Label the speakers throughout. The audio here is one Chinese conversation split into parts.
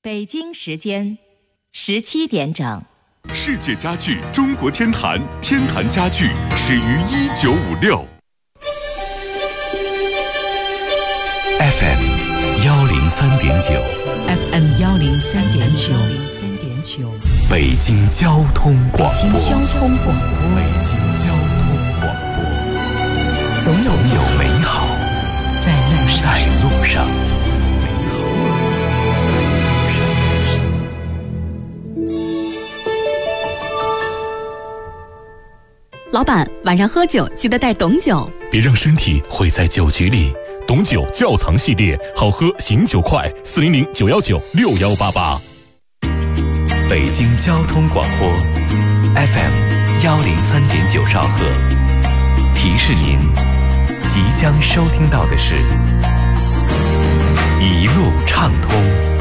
Speaker 1: 北京时间17点整。
Speaker 2: 世界家具中国天坛，天坛家具始于1956。FM 103.9
Speaker 3: FM 103.9
Speaker 2: 北京交通广播。
Speaker 3: 北京交通广播。总有美好在路上。老板，晚上喝酒记得带董酒，
Speaker 2: 别让身体毁在酒局里。董酒窖藏系列，好喝醒酒快，400-919-6188。
Speaker 4: 北京交通广播 FM 103.9兆赫，提示您即将收听到的是一路畅通。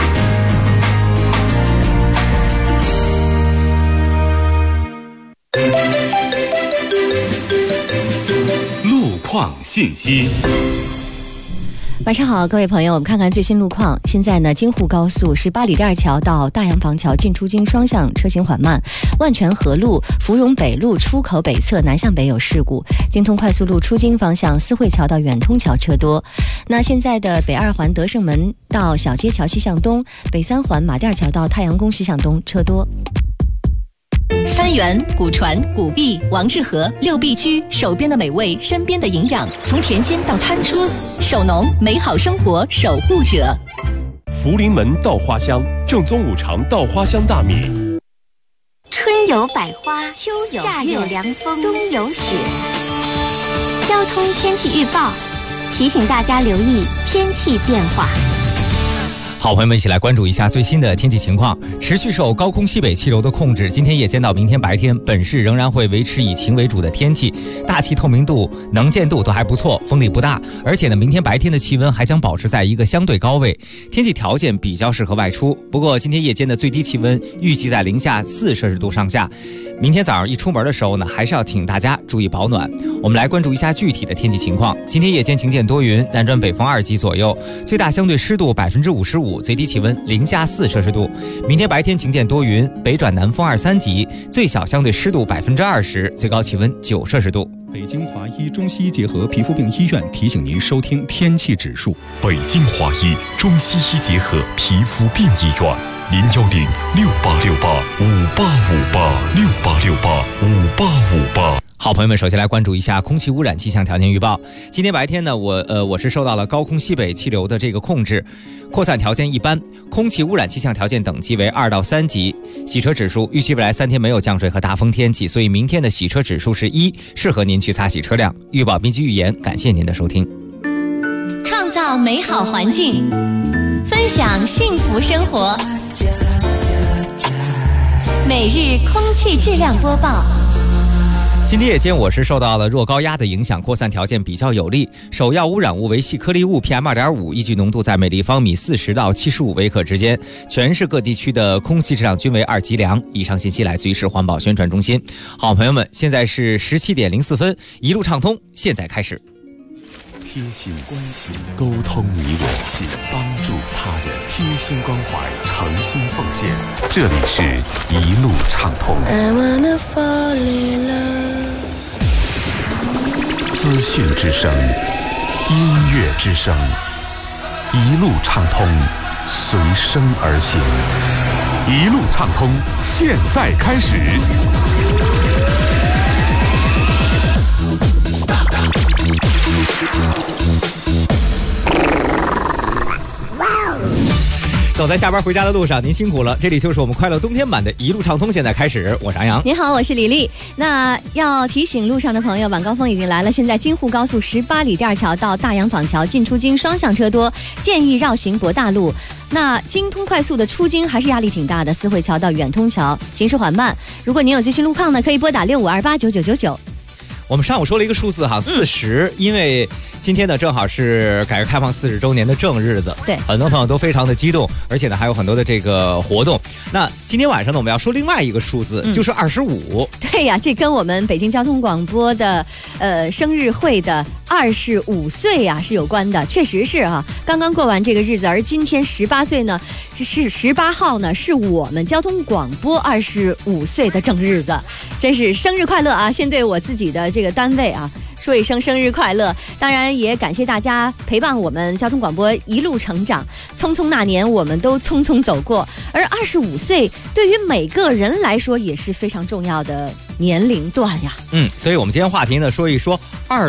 Speaker 2: 路况信息。
Speaker 5: 晚上好，各位朋友，我们看看最新路况。现在呢，京沪高速18里店桥到大洋坊桥进出京双向车行缓慢，万泉河路芙蓉北路出口北侧南向北有事故，京通快速路出京方向思汇桥到远通桥车多。那现在的北2环德胜门到小街桥西向东，北3环马甸桥到太阳宫西向东车多。
Speaker 6: 三元、古传、古币、王致和6必居，手边的美味，身边的营养，从田间到餐桌，手农美好生活守护者。
Speaker 7: 福临门稻花香，正宗5常稻花香大米。
Speaker 8: 春有百花，秋有夏有凉风，冬有雪。交通天气预报提醒大家留意天气变化。
Speaker 9: 好，朋友们，一起来关注一下最新的天气情况。持续受高空西北气流的控制，今天夜间到明天白天，本市仍然会维持以晴为主的天气，大气透明度、能见度都还不错，风力不大。而且呢，明天白天的气温还将保持在一个相对高位，天气条件比较适合外出。不过今天夜间的最低气温预计在零下4摄氏度上下。明天早上一出门的时候呢，还是要请大家注意保暖。我们来关注一下具体的天气情况。今天夜间晴见多云，南转北风2级左右，最大相对湿度55%，最低气温零下4摄氏度。明天白天晴见多云，北转南风2、3级，最小相对湿度20%，最高气温9摄氏度。
Speaker 10: 北京华医中西医结合皮肤病医院提醒您收听天气指数。
Speaker 2: 北京华医中西医结合皮肤病医院，010-6868-5858，6868-5858。
Speaker 9: 好，朋友们，首先来关注一下空气污染气象条件预报。今天白天呢，我是受到了高空西北气流的这个控制，扩散条件一般，空气污染气象条件等级为2到3级。洗车指数预计未来3天没有降水和大风天气，所以明天的洗车指数是1，适合您去擦洗车辆。预报编辑预言，感谢您的收听。
Speaker 6: 创造美好环境，分享幸福生活。每日空气质量播报。
Speaker 9: 今天夜间我是受到了弱高压的影响，扩散条件比较有利，首要污染物为细颗粒物 PM2.5， 依据浓度在每立方米40到75微克之间，全市各地区的空气质量均为2级良。以上信息来自于市环保宣传中心。好，朋友们，现在是17点04分，一路畅通，现在开始。
Speaker 2: 贴心关心，沟通你我心，帮助他人，贴心关怀，诚心奉献。这里是一路畅通。资讯之声，音乐之声，一路畅通，随声而行。一路畅通，现在开始。
Speaker 9: 走在下班回家的路上，您辛苦了。这里就是我们快乐冬天版的一路畅通，现在开始。我是杨洋。
Speaker 5: 您好，我是李丽。那要提醒路上的朋友，晚高峰已经来了。现在京沪高速18里店桥到大洋坊桥进出京双向车多，建议绕行博大路。那京通快速的出京还是压力挺大的，思汇桥到远通桥行驶缓慢。如果您有最新路况呢，可以拨打65289999。
Speaker 9: 我们上午说了一个数字哈，40，因为今天呢正好是改革开放40周年的正日子，
Speaker 5: 对，
Speaker 9: 很多朋友都非常的激动，而且呢还有很多的这个活动。那今天晚上呢，我们要说另外一个数字，就是25。
Speaker 5: 对呀，这跟我们北京交通广播的生日会的 25岁啊是有关的，确实是啊，刚刚过完这个日子，而今天18岁呢，是18号呢，是我们交通广播25岁的正日子，真是生日快乐啊！先对我自己的这个单位啊说一声生日快乐，当然也感谢大家陪伴我们交通广播一路成长。匆匆那年，我们都匆匆走过，而25岁对于每个人来说也是非常重要的年龄段呀。
Speaker 9: 所以我们今天话题呢，说一说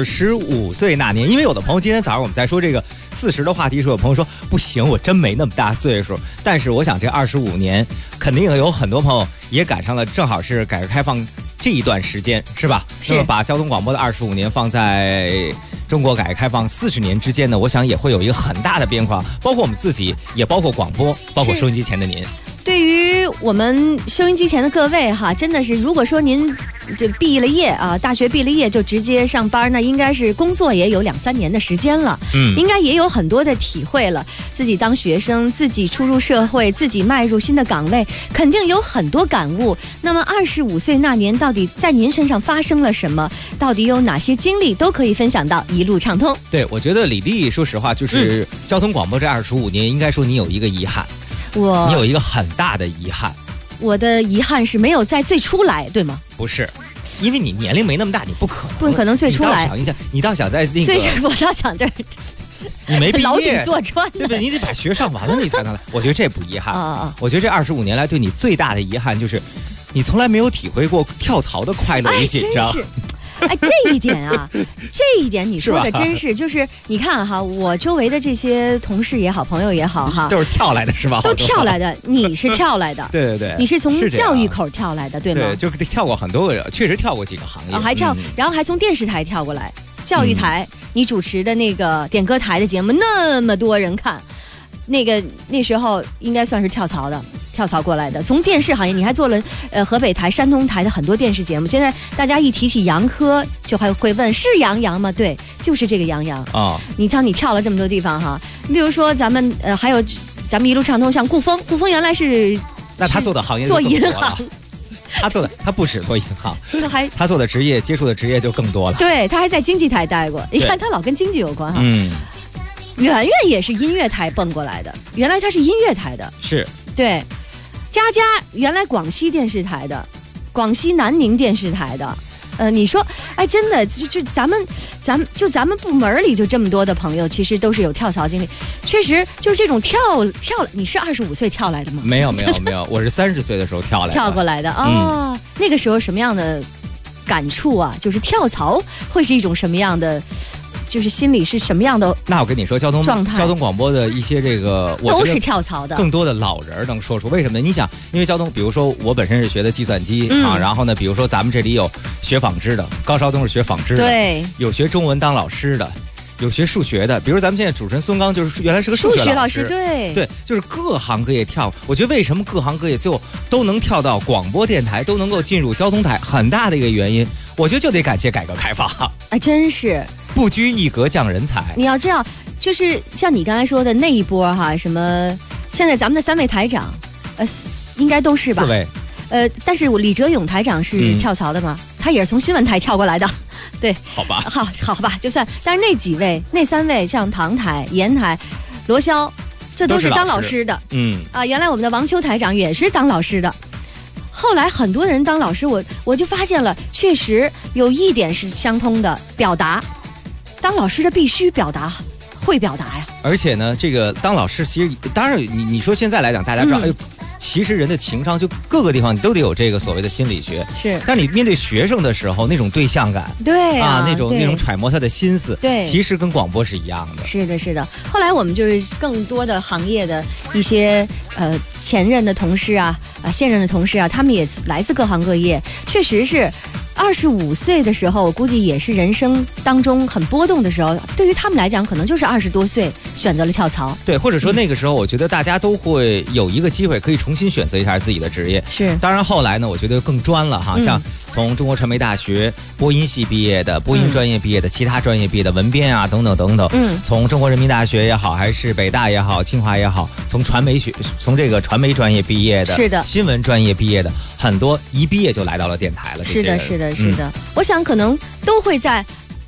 Speaker 9: 25岁那年。因为有的朋友今天早上我们在说这个40的话题时，有朋友说不行，我真没那么大岁数。但是我想这25年，肯定有很多朋友也赶上了，正好是改革开放这一段时间，是吧？
Speaker 5: 是。
Speaker 9: 那么把交通广播的25年放在中国改革开放40年之间呢，我想也会有一个很大的变化，包括我们自己，也包括广播，包括收音机前的您。
Speaker 5: 对于我们收音机前的各位哈，真的是，如果说您这毕了业啊，大学毕了业就直接上班，那应该是工作也有2-3年的时间了，应该也有很多的体会了。自己当学生，自己出入社会，自己迈入新的岗位，肯定有很多感悟。那么25岁那年，到底在您身上发生了什么？到底有哪些经历都可以分享到一路畅通。
Speaker 9: 对，我觉得李丽，说实话，就是交通广播这25年，应该说你有一个遗憾。你有一个很大的遗憾。
Speaker 5: 我的遗憾是没有在最初来，对吗？
Speaker 9: 不是，因为你年龄没那么大，你不可能
Speaker 5: 最初来。
Speaker 9: 你倒想一下，你倒想在那个，
Speaker 5: 我倒想这儿，
Speaker 9: 你没毕业，
Speaker 5: 牢底坐穿，
Speaker 9: 对不对？你得把学上完了，你才能来。我觉得这不遗憾。我觉得这25年来对你最大的遗憾就是，你从来没有体会过跳槽的快乐与紧张。
Speaker 5: 哎，这一点啊，这一点你说的真是，就是你看哈，我周围的这些同事也好，朋友也好哈，
Speaker 9: 都是跳来的是吧？
Speaker 5: 都跳来的，你是跳来的，
Speaker 9: 对对对，
Speaker 5: 你是从教育口跳来的，对吗？
Speaker 9: 对，就跳过很多个，确实跳过几个行业，
Speaker 5: 还跳，然后还从电视台跳过来，教育台，你主持的那个点歌台的节目，那么多人看，那时候应该算是跳槽过来的，从电视行业，你还做了河北台、山东台的很多电视节目。现在大家一提起杨科，就还会问是杨洋吗？对，就是这个杨洋啊。你瞧，你跳了这么多地方哈，你比如说咱们还有咱们一路畅通，像顾峰原来是
Speaker 9: 那他做的行业
Speaker 5: 做银行。
Speaker 9: 他不止做银行，他做的职业接触的职业就更多了。
Speaker 5: 对，他还在经济台待过，你看他老跟经济有关哈。圆圆也是音乐台蹦过来的，原来他是音乐台的，
Speaker 9: 是
Speaker 5: 对。佳佳原来广西电视台的，广西南宁电视台的，你说，哎，真的就咱们部门里就这么多的朋友，其实都是有跳槽经历，确实就是这种跳，你是25岁跳来的吗？
Speaker 9: 没有，我是30岁的时候跳
Speaker 5: 过来的哦。那个时候什么样的感触啊？就是跳槽会是一种什么样的？就是心里是什么样的？
Speaker 9: 那我跟你说，交通广播的一些这个，我
Speaker 5: 都是跳槽的。
Speaker 9: 更多的老人能说出为什么？你想，因为交通，比如说我本身是学的计算机啊，然后呢，比如说咱们这里有学纺织的，高烧都是学纺织的，
Speaker 5: 对，
Speaker 9: 有学中文当老师的，有学数学的，比如咱们现在主持人孙刚就是原来是个数学老师，
Speaker 5: 对，
Speaker 9: 就是各行各业跳。我觉得为什么各行各业最后都能跳到广播电台，都能够进入交通台，很大的一个原因，我觉得就得感谢改革开放。
Speaker 5: 哎，真是。
Speaker 9: 不拘一格降人才，
Speaker 5: 你要知道，就是像你刚才说的那一波哈，什么现在咱们的3位台长，应该都是吧？4
Speaker 9: 位，
Speaker 5: 但是李哲勇台长是跳槽的吗？他也是从新闻台跳过来的，对，
Speaker 9: 好吧，
Speaker 5: 好吧，就算。但是那几位，那3位，像唐台、严台、罗霄，这都是当老师的，原来我们的王秋台长也是当老师的。后来很多人当老师，我就发现了，确实有一点是相通的，表达。当老师的必须表达，会表达呀。
Speaker 9: 而且呢，这个当老师其实当然你说现在来讲，大家知道，哎呦，其实人的情商就各个地方你都得有这个所谓的心理学。
Speaker 5: 是。
Speaker 9: 但你面对学生的时候，那种对象感，
Speaker 5: 对
Speaker 9: 那种揣摩他的心思，
Speaker 5: 对，
Speaker 9: 其实跟广播是一样的。
Speaker 5: 是的。后来我们就是更多的行业的一些前任的同事啊，现任的同事啊，他们也来自各行各业，确实是。25岁的时候，我估计也是人生当中很波动的时候。对于他们来讲，可能就是20多岁选择了跳槽。
Speaker 9: 对，或者说那个时候，我觉得大家都会有一个机会可以重新选择一下自己的职业。
Speaker 5: 是，
Speaker 9: 当然后来呢，我觉得更专了哈，像从中国传媒大学播音系毕业的、播音专业毕业的、其他专业毕业的文编啊等等等等。从中国人民大学也好，还是北大也好、清华也好，从这个传媒专业毕业的，
Speaker 5: 是的，
Speaker 9: 新闻专业毕业的，很多一毕业就来到了电台了。
Speaker 5: 是的。我想可能都会在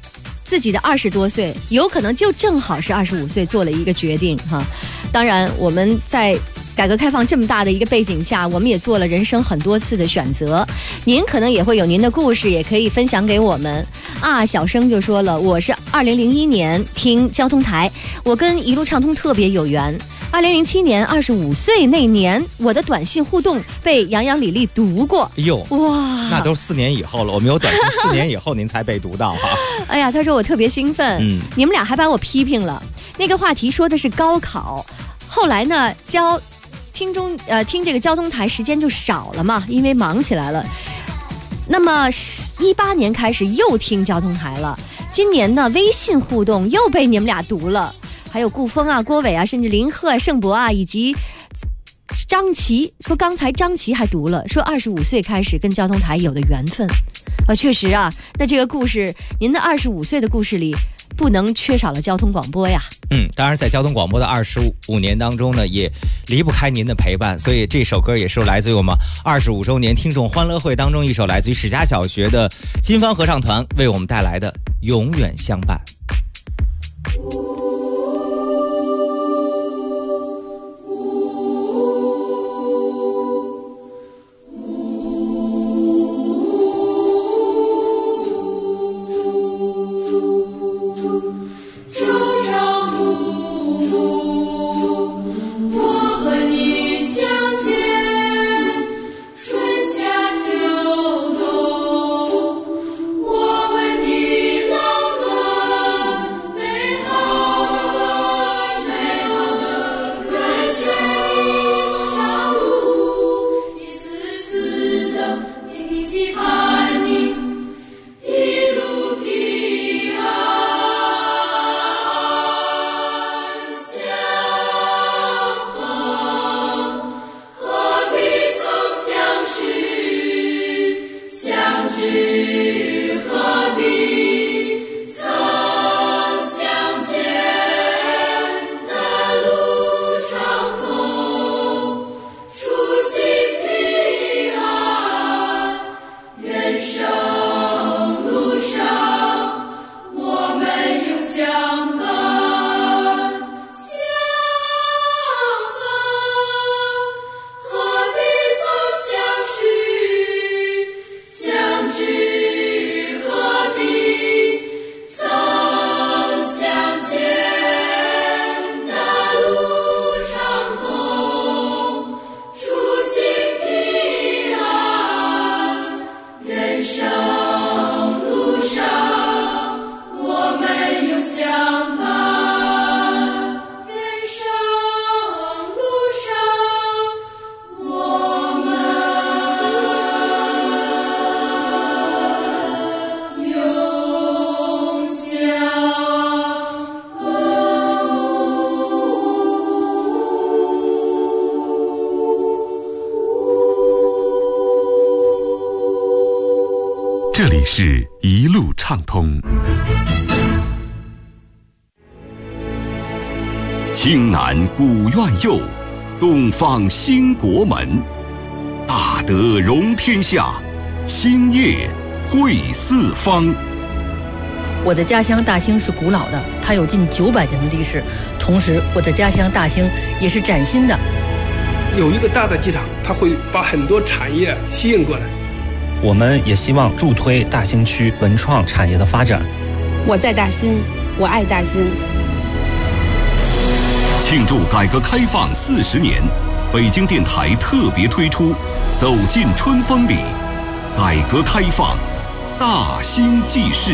Speaker 5: 自己的20多岁，有可能就正好是25岁做了一个决定哈。当然，我们在改革开放这么大的一个背景下，我们也做了人生很多次的选择。您可能也会有您的故事，也可以分享给我们啊。小生就说了，我是2001年听交通台，我跟一路畅通特别有缘。2007年25岁那年，我的短信互动被杨洋、李丽读过。
Speaker 9: 哟，
Speaker 5: 哇，
Speaker 9: 那都4年以后了，我们有短信4年以后您才被读到哈。
Speaker 5: 哎呀，他说我特别兴奋，你们俩还把我批评了。那个话题说的是高考，后来呢，听这个交通台时间就少了嘛，因为忙起来了。那么18年开始又听交通台了，今年呢微信互动又被你们俩读了，还有顾峰啊、郭伟啊，甚至林鹤、盛博啊，以及张琪，说刚才张琪还读了，说25岁开始跟交通台有的缘分确实啊，那这个故事，您的25岁的故事里不能缺少了交通广播呀。
Speaker 9: 当然在交通广播的25年当中呢，也离不开您的陪伴，所以这首歌也是来自于我们25周年听众欢乐会当中一首来自于史家小学的金帆合唱团为我们带来的永远相伴。
Speaker 2: 这里是一路畅通。青南古院右，东方兴国门。大德容天下，兴业惠四方。
Speaker 11: 我的家乡大兴是古老的，它有近900年的历史。同时，我的家乡大兴也是崭新的。
Speaker 12: 有一个大的机场，它会把很多产业吸引过来。
Speaker 13: 我们也希望助推大兴区文创产业的发展。
Speaker 14: 我在大兴，我爱大兴。
Speaker 2: 庆祝改革开放40年，北京电台特别推出《走进春风里》，改革开放，大兴记事。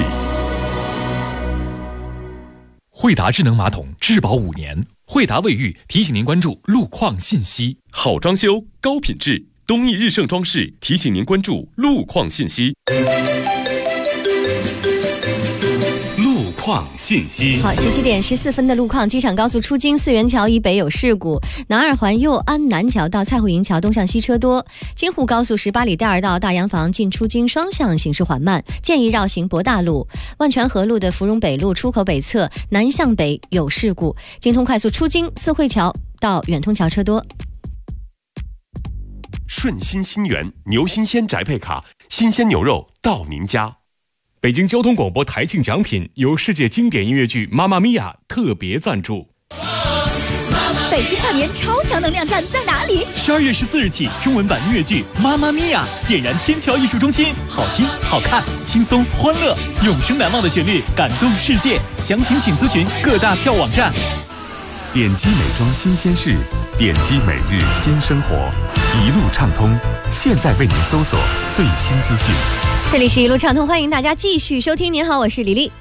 Speaker 15: 惠达智能马桶质保5年，惠达卫浴提醒您关注路况信息。
Speaker 7: 好装修，高品质。东义日盛装饰提醒您关注路况信息。
Speaker 2: 路况信息。
Speaker 5: 好，17点14分的路况，机场高速出京4元桥以北有事故，南二环右安南桥到蔡户营桥东向西车多，京沪高速18里第2道大洋房进出京双向行驶缓慢，建议绕行博大路。万泉河路的芙蓉北路出口北侧南向北有事故，京通快速出京四惠桥到远通桥车多。
Speaker 7: 顺心新源牛新鲜宅配卡，新鲜牛肉到您家。
Speaker 16: 北京交通广播台庆奖品由世界经典音乐剧《妈妈咪呀》特别赞助。
Speaker 17: 北京跨年超强能量站在哪里
Speaker 18: ？12月14日起，中文版音乐剧《妈妈咪呀》点燃天桥艺术中心，好听、好看、轻松、欢乐，永生难忘的旋律感动世界。详情请咨询各大票网站。
Speaker 2: 点击美妆新鲜事，点击每日新生活，一路畅通。现在为您搜索最新资讯。
Speaker 5: 这里是一路畅通，欢迎大家继续收听。您好，我是李丽。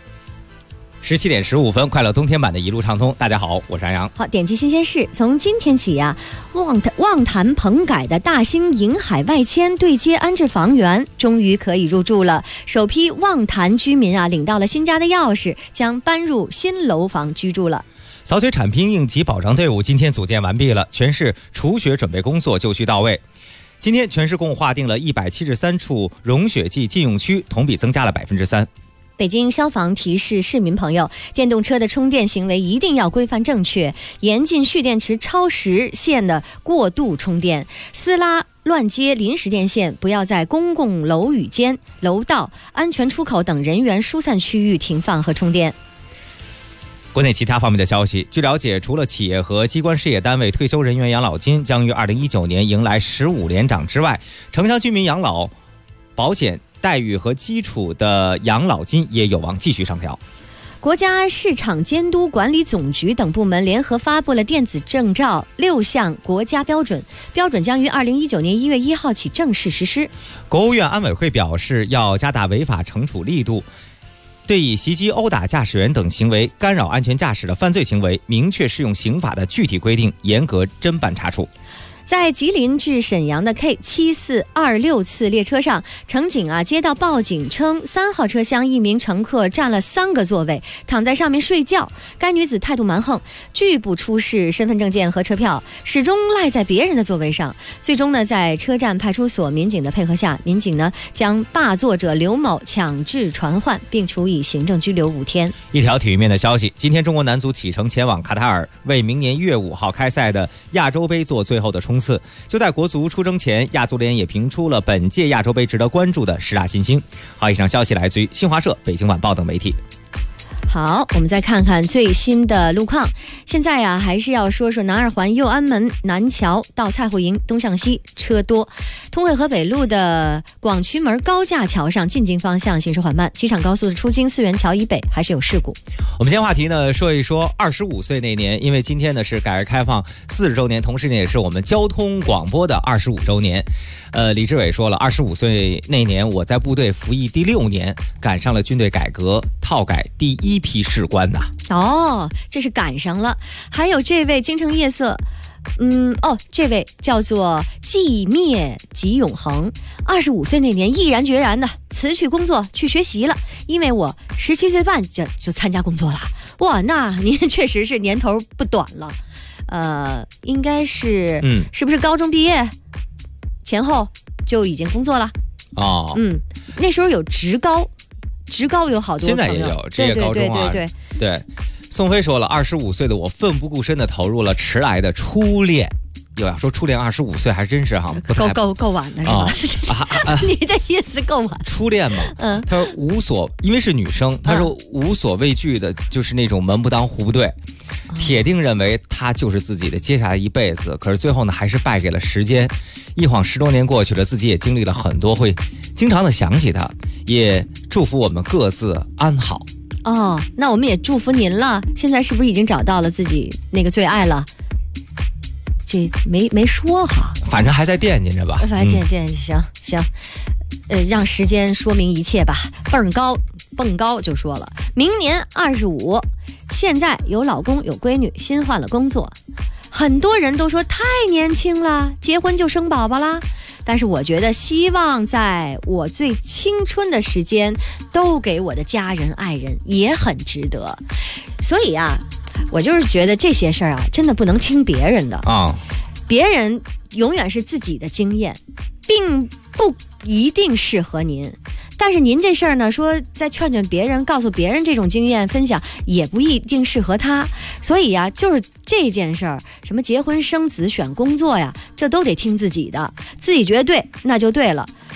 Speaker 9: 17点15分，快乐冬天版的一路畅通。大家好，我是安阳。
Speaker 5: 好，点击新鲜事，从今天起呀，望坛棚改的大兴银海外迁对接安置房源终于可以入住了。首批望坛居民啊，领到了新家的钥匙，将搬入新楼房居住了。
Speaker 9: 扫雪铲冰应急保障队伍今天组建完毕了，全市除雪准备工作就绪到位。今天全市共划定了173处融雪剂禁用区，同比增加了3%。
Speaker 5: 北京消防提示市民朋友，电动车的充电行为一定要规范正确，严禁蓄电池超时限的过度充电，私拉乱接临时电线，不要在公共楼宇间、楼道、安全出口等人员疏散区域停放和充电。
Speaker 9: 国内其他方面的消息，据了解，除了企业和机关事业单位退休人员养老金将于2019年迎来15连涨之外，城乡居民养老保险待遇和基础的养老金也有望继续上调。
Speaker 5: 国家市场监督管理总局等部门联合发布了电子证照6项国家标准，标准将于2019年1月1号起正式实施。
Speaker 9: 国务院安委会表示，要加大违法惩处力度，对以袭击、殴打驾驶员等行为干扰安全驾驶的犯罪行为，明确适用刑法的具体规定，严格侦办查处。
Speaker 5: 在吉林至沈阳的 K7426次列车上，乘警接到报警称3号车厢一名乘客占了3个座位，躺在上面睡觉。该女子态度蛮横，拒不出示身份证件和车票，始终赖在别人的座位上。最终呢，在车站派出所民警的配合下，民警呢将霸座者刘某强制传唤，并处以行政拘留5天。
Speaker 9: 一条体育面的消息，今天中国男足启程前往卡塔尔，为明年1月5号开赛的亚洲杯做最后的冲刺。就在国足出征前，亚足联也评出了本届亚洲杯值得关注的10大新星。好，以上消息来自于新华社、北京晚报等媒体。
Speaker 5: 好，我们再看看最新的路况。现在呀，还是要说说南二环右安门南桥到菜户营东向西车多，通惠河北路的广渠门高架桥上进京方向行驶缓慢，机场高速的出京四元桥以北还是有事故。
Speaker 9: 我们今天话题呢，说一说25岁那年，因为今天呢是改革开放40周年，同时呢也是我们交通广播的25周年。李志伟说了，25岁那年我在部队服役第6年，赶上了军队改革套改第1批士官呐。
Speaker 5: 哦，这是赶上了。还有这位京城夜色，这位叫做寂灭即永恒，25岁那年毅然决然的辞去工作去学习了，因为我17岁半就参加工作了。哇，那您确实是年头不短了。应该是，是不是高中毕业前后就已经工作了？哦，那时候有职高有好多朋友，
Speaker 9: 现在也有职业高中啊。对，宋飞说了，25岁的我奋不顾身的投入了迟来的初恋。又要说初恋25岁还真是哈，
Speaker 5: 够晚的是吧？你的意思够晚？
Speaker 9: 初恋嘛，他说因为是女生，他说无所畏惧的，就是那种门不当户不对，铁定认为他就是自己的接下来一辈子。可是最后呢，还是败给了时间。一晃10多年过去了，自己也经历了很多，会经常的想起他，也祝福我们各自安好。
Speaker 5: 哦，那我们也祝福您了。现在是不是已经找到了自己那个最爱了？这没说哈，
Speaker 9: 反正还在惦记着吧。
Speaker 5: 反正惦记，行，让时间说明一切吧。蹦高就说了，明年25，现在有老公有闺女，新换了工作。很多人都说太年轻了，结婚就生宝宝啦。但是我觉得希望在我最青春的时间都给我的家人爱人也很值得。所以啊，我就是觉得这些事儿啊，真的不能听别人的啊。别人永远是自己的经验，并不一定适合您。但是您这事儿呢，说再劝劝别人，告诉别人这种经验分享，也不一定适合他。所以呀，就是这件事儿，什么结婚生子、选工作呀，这都得听自己的，自己觉得对，那就对了。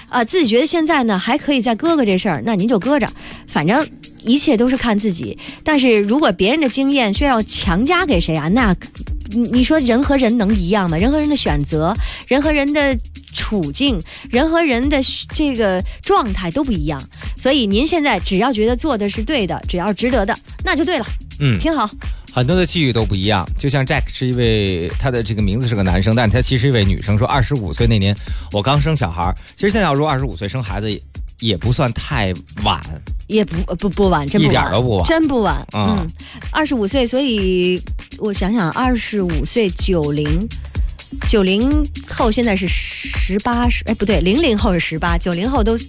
Speaker 5: 自己觉得现在呢还可以再搁这事儿，那您就搁着，反正一切都是看自己。但是如果别人的经验需要强加给谁啊，那你说人和人能一样吗？人和人的选择，人和人的处境，人和人的这个状态都不一样，所以您现在只要觉得做的是对的，只要值得的，那就对了。挺好。
Speaker 9: 很多的际遇都不一样，就像 Jack 是一位，他的这个名字是个男生，但他其实一位女生，说25岁那年我刚生小孩。其实现在要说25岁生孩子也不算太晚，
Speaker 5: 也不晚，真不晚，
Speaker 9: 一点都不晚，
Speaker 5: 真不晚。25岁，所以我想想，25岁90后现在是18，不对，00后是18，90后都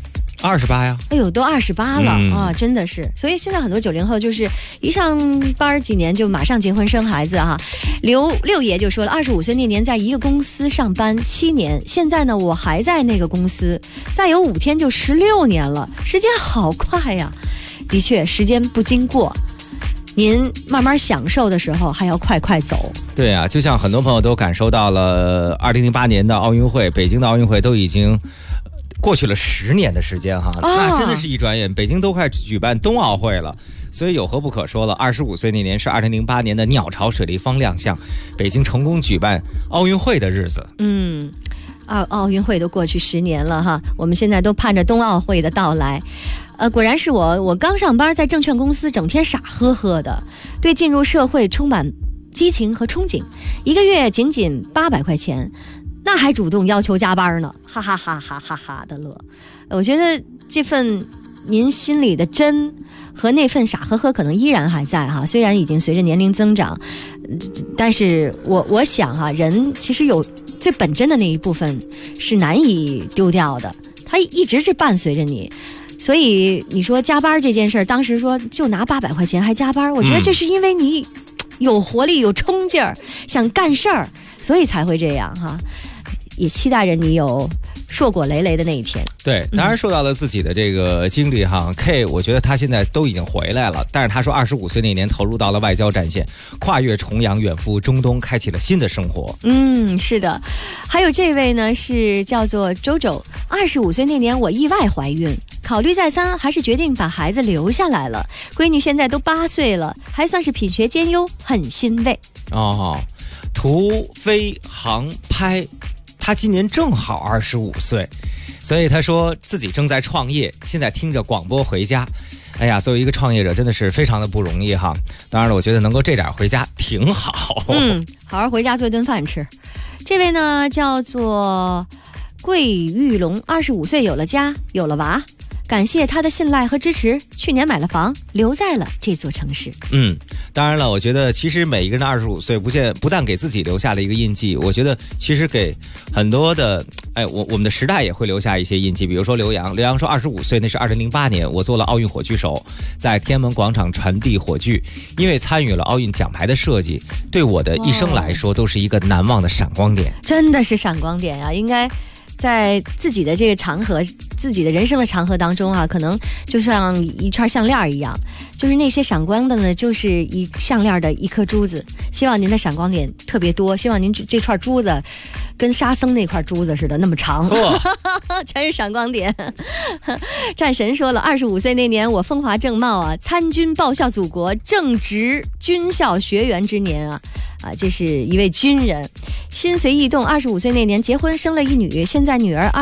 Speaker 9: 28呀。
Speaker 5: 哎呦，都28了啊，真的是。所以现在很多90后就是一上班几年就马上结婚生孩子哈。刘爷就说了，25岁那年在一个公司上班7年，现在呢我还在那个公司，再有5天就16年了，时间好快呀。的确，时间不经过，您慢慢享受的时候还要快快走。
Speaker 9: 对啊，就像很多朋友都感受到了2008年的奥运会，北京的奥运会都已经过去了10年的时间哈，那真的是一转眼，北京都快举办冬奥会了，所以有何不可说了。25岁那年是2008年的鸟巢水立方亮相，北京成功举办奥运会的日子。
Speaker 5: 奥运会都过去10年了哈，我们现在都盼着冬奥会的到来。果然是我刚上班在证券公司，整天傻呵呵的，对进入社会充满激情和憧憬，一个月仅仅800块钱。那还主动要求加班呢，哈哈哈哈哈哈的乐。我觉得这份您心里的真和那份傻呵呵可能依然还在哈，虽然已经随着年龄增长，但是我想哈，人其实有最本真的那一部分是难以丢掉的，它一直是伴随着你。所以你说加班这件事儿，当时说就拿800块钱还加班，我觉得这是因为你有活力、有冲劲儿，想干事儿，所以才会这样哈。也期待着你有硕果累累的那一天。
Speaker 9: 对，当然说到了自己的这个经历哈，K 我觉得他现在都已经回来了，但是他说25岁那年投入到了外交战线，跨越重洋远赴中东，开启了新的生活。
Speaker 5: 是的。还有这位呢是叫做周周，25岁那年我意外怀孕，考虑再三，还是决定把孩子留下来了。闺女现在都8岁了，还算是品学兼优，很欣慰。
Speaker 9: 图飞航拍，他今年正好25岁，所以他说自己正在创业，现在听着广播回家。哎呀，作为一个创业者真的是非常的不容易哈。当然了，我觉得能够这点回家挺好。
Speaker 5: 好好回家做一顿饭吃。这位呢叫做桂玉龙，25岁有了家有了娃，感谢他的信赖和支持，去年买了房，留在了这座城市。
Speaker 9: 当然了，我觉得其实每一个人的25岁不但给自己留下了一个印记，我觉得其实给很多的我们的时代也会留下一些印记。比如说刘洋说25岁那是2008年，我做了奥运火炬手，在天安门广场传递火炬，因为参与了奥运奖牌的设计，对我的一生来说都是一个难忘的闪光点。
Speaker 5: 真的是闪光点啊，应该在自己的这个长河，自己的人生的长河当中啊，可能就像一串项链一样，就是那些闪光的呢，就是一项链的一颗珠子。希望您的闪光点特别多，希望您这串珠子跟沙僧那块珠子似的那么长，全是闪光点。战神说了，25岁那年我风华正茂啊，参军报效祖国，正值军校学员之年啊，这是一位军人。心随意动，25岁那年结婚生了一女，现在女儿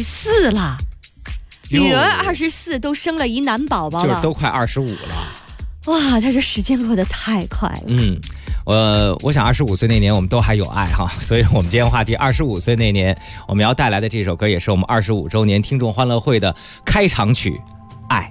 Speaker 5: 24了，女儿24都生了一男宝宝了，
Speaker 9: 就是都快25了。
Speaker 5: 哇，他说时间过得太快了。
Speaker 9: 我想25岁那年我们都还有爱哈，所以我们今天话题25岁那年我们要带来的这首歌也是我们25周年听众欢乐会的开场曲《爱》。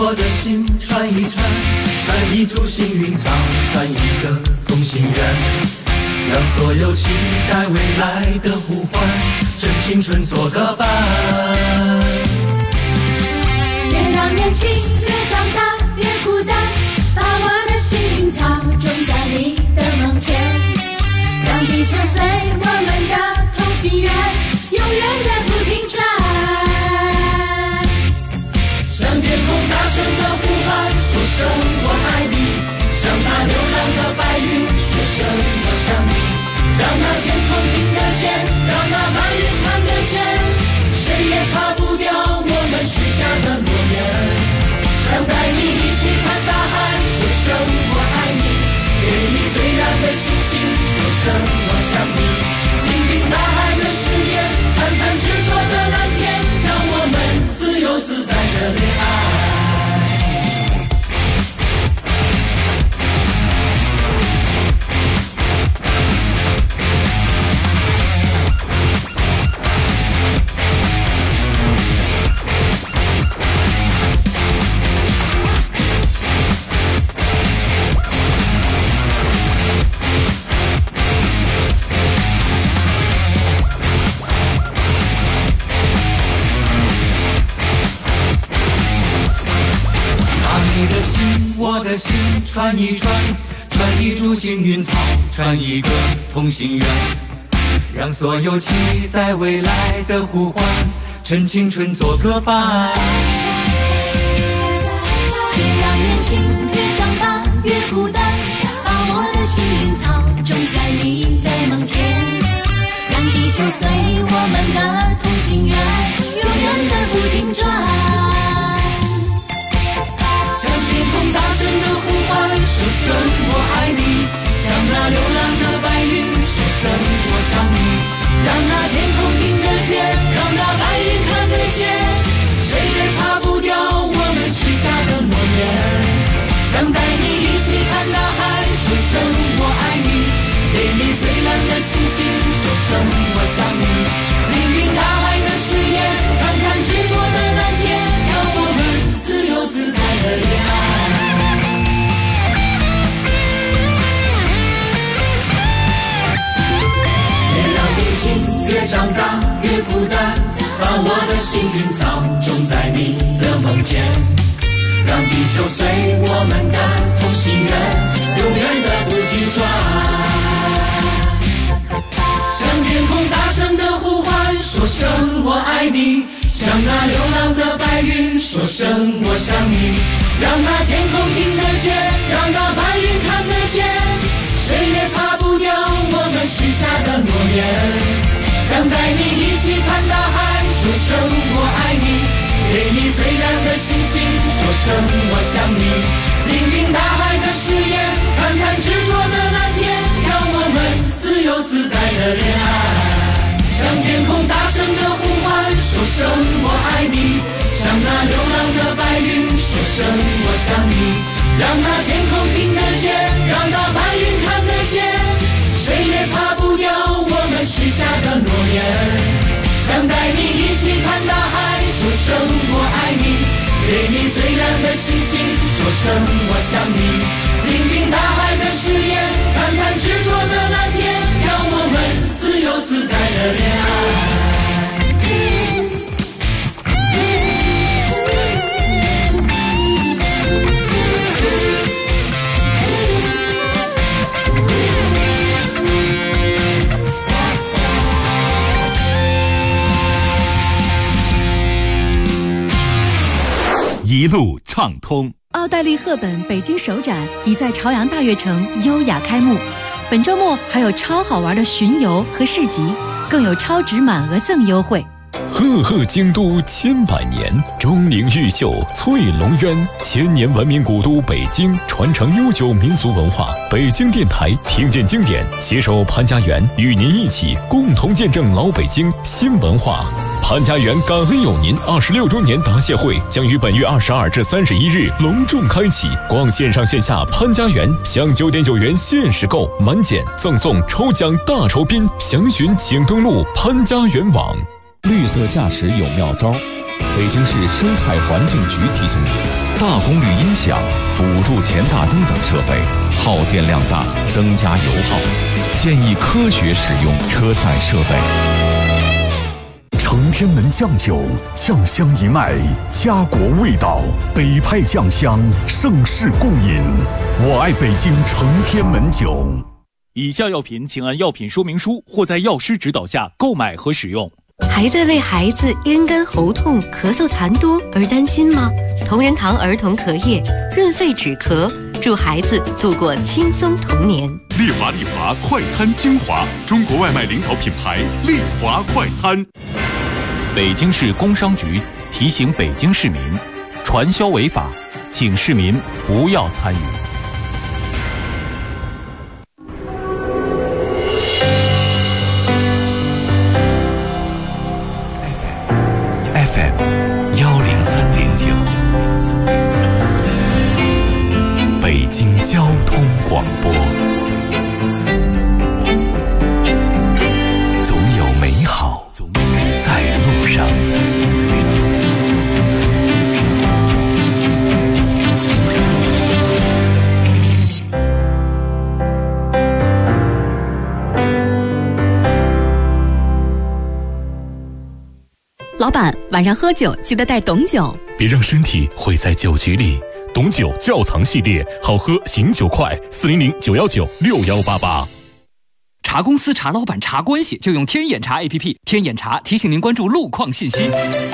Speaker 19: 我的心串一串，串一株幸运草，串一个同心圆，让所有期待未来的呼唤，趁青春做个伴。
Speaker 17: 别让年轻越长大越孤单，把我的幸运草种在你的梦田，让地球随我们的同心圆，永远的不停转。
Speaker 19: 向天空大声的呼喊，说声我爱你，向那流浪的白云说声我想你，让那天空听得见，让那白云看得见，谁也擦不掉我们许下的诺言。想带你一起看大海，说声我爱你，给你最亮的星星，说声我想你，听听大海的誓言，看看执着的蓝天，让我们自由自在的恋爱。我的心串一串，串一株幸运草，串一个同心圆，让所有期待未来的呼唤，趁青春做个伴。
Speaker 17: 别让年轻越长大越孤单，把我的幸运草种在你的梦田，让地球随我们的同心圆，永远的不停转。
Speaker 19: 大声的呼唤，说声我爱你，像那流浪的白云，说声我想你，让那天空听得见，让那白云看得见，谁也擦不掉我们许下的诺言。想带你一起看大海，说声我爱你，给你最亮的星星，说声我想你，听听大海的誓言，看看执着的蓝天，让我们自由自在的恋爱。越长大越孤单，把我的幸运草种在你的梦田，让地球随我们的同心圆，永远的不停转。向天空大声的呼唤，说声我爱你，向那流浪的白云说声我想你，让那天空听得见，让那白云看得见，谁也擦不掉我们许下的诺言。想带你一起看大海，说声我爱你，给你最亮的星星，说声我想你，听听大海的誓言，看看执着的蓝天，让我们自由自在的恋爱。向天空大声的呼唤，说声我爱你，像那流浪的白云说声我想你，让那天空听得见，让那白云看得见，谁也擦不掉我们许下的诺言。想带你一起看大海，说声我爱你，给你最亮的星星，说声我想你，听听大海的誓言，看看执着的蓝天，让我们自由自在的恋爱。
Speaker 2: 一路畅通。
Speaker 20: 奥黛丽·赫本北京首展已在朝阳大悦城优雅开幕，本周末还有超好玩的巡游和市集，更有超值满额赠优惠。
Speaker 21: 赫赫京都千百年，钟灵毓秀翠龙渊，千年文明古都北京，传承悠久民俗文化。北京电台听见经典，携手潘家园，与您一起共同见证老北京新文化。潘家园感恩有您26周年答谢会将于本月22至31日隆重开启，逛线上线下潘家园，享9.9元限时购，满减赠送抽奖大酬宾，详询请登录潘家园网。
Speaker 22: 绿色驾驶有妙招，
Speaker 21: 北京市生态环境局提醒您，大功率音响、辅助前大灯等设备耗电量大，增加油耗，建议科学使用车载设备。
Speaker 1: 承天门酱酒，酱香一脉，家国味道，北派酱香，盛世共饮。我爱北京承天门酒。
Speaker 18: 以下药品请按药品说明书或在药师指导下购买和使用。
Speaker 22: 还在为孩子咽干喉痛、咳嗽痰多而担心吗？同仁堂儿童咳液润肺止咳，助孩子度过轻松童年。
Speaker 2: 丽华快餐精华，中国外卖领导品牌丽华快餐。
Speaker 18: 北京市工商局提醒北京市民，传销违法，请市民不要参与。
Speaker 4: FM 103.9，北京交通广播。总有美好在路上。
Speaker 20: 老板，晚上喝酒记得带董酒，
Speaker 2: 别让身体毁在酒局里。董酒窖藏系列，好喝醒酒快，400-919-6188。
Speaker 23: 查公司、查老板、查关系，就用天眼查 APP。天眼查提醒您关注路况信息。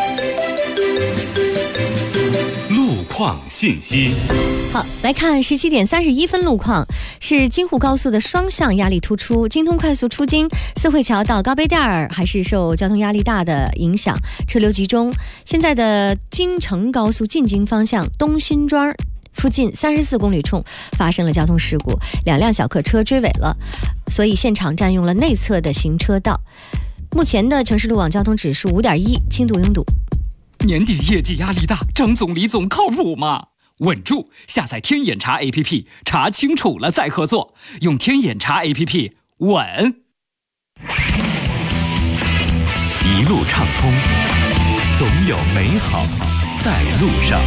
Speaker 2: 路况信息。
Speaker 5: 好，来看17点31分路况，是京沪高速的双向压力突出，京通快速出京四惠桥到高碑店儿还是受交通压力大的影响，车流集中。现在的京承高速进京方向东辛庄附近34公里处发生了交通事故，2辆小客车追尾了，所以现场占用了内侧的行车道。目前的城市路网交通指数5.1，轻度拥堵。
Speaker 23: 年底业绩压力大，张总李总靠谱吗？稳住，下载天眼查 APP， 查清楚了再合作，用天眼查 APP 稳。
Speaker 4: 一路畅通，总有美好在路上。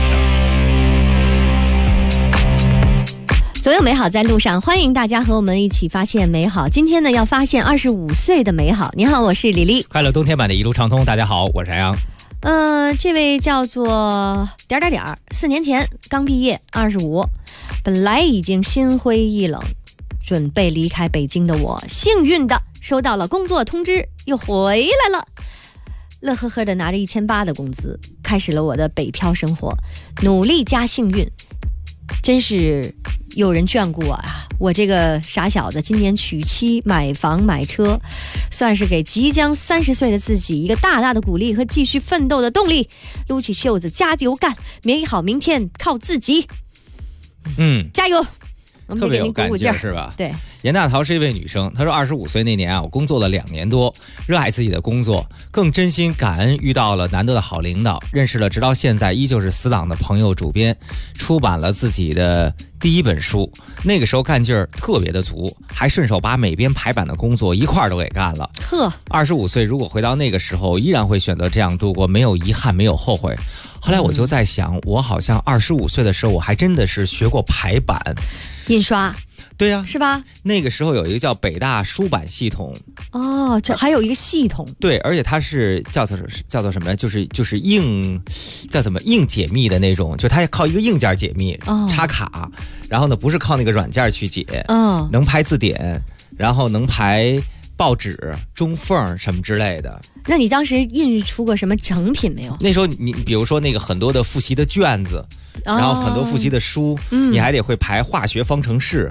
Speaker 5: 总有美好在路上，欢迎大家和我们一起发现美好。今天呢，要发现25岁的美好。你好，我是李丽。
Speaker 9: 快乐冬天版的一路畅通，大家好，我是杨。
Speaker 5: 这位叫做4年前刚毕业，25，本来已经心灰意冷，准备离开北京的我，幸运的收到了工作通知，又回来了。乐呵呵的拿着1800的工资，开始了我的北漂生活。努力加幸运，真是有人眷顾我啊！我这个傻小子，今年娶妻买房买车，算是给即将30岁的自己一个大大的鼓励和继续奋斗的动力。撸起袖子加油干，美好明天靠自己。加油！我们得给您鼓鼓劲儿，
Speaker 9: 是吧？
Speaker 5: 对。
Speaker 9: 严大桃是一位女生，她说25岁那年啊，我工作了2年多，热爱自己的工作，更真心感恩遇到了难得的好领导，认识了直到现在依旧是死党的朋友主编，出版了自己的第1本书。那个时候干劲儿特别的足，还顺手把每编排版的工作一块儿都给干了。25岁如果回到那个时候，依然会选择这样度过，没有遗憾，没有后悔。后来我就在想，我好像25岁的时候，我还真的是学过排版、
Speaker 5: 印刷。
Speaker 9: 对呀，
Speaker 5: 是吧？
Speaker 9: 那个时候有一个叫北大书版系统。
Speaker 5: 哦，这还有一个系统。
Speaker 9: 对，而且它是叫做什么？就是硬解密的那种，就它靠一个硬件解密，插卡，然后呢不是靠那个软件去解，能排字典，然后能排报纸、中缝什么之类的。
Speaker 5: 那你当时印出过什么成品没有？
Speaker 9: 那时候你比如说那个很多的复习的卷子。然后很多复习的书，你还得会排化学方程式。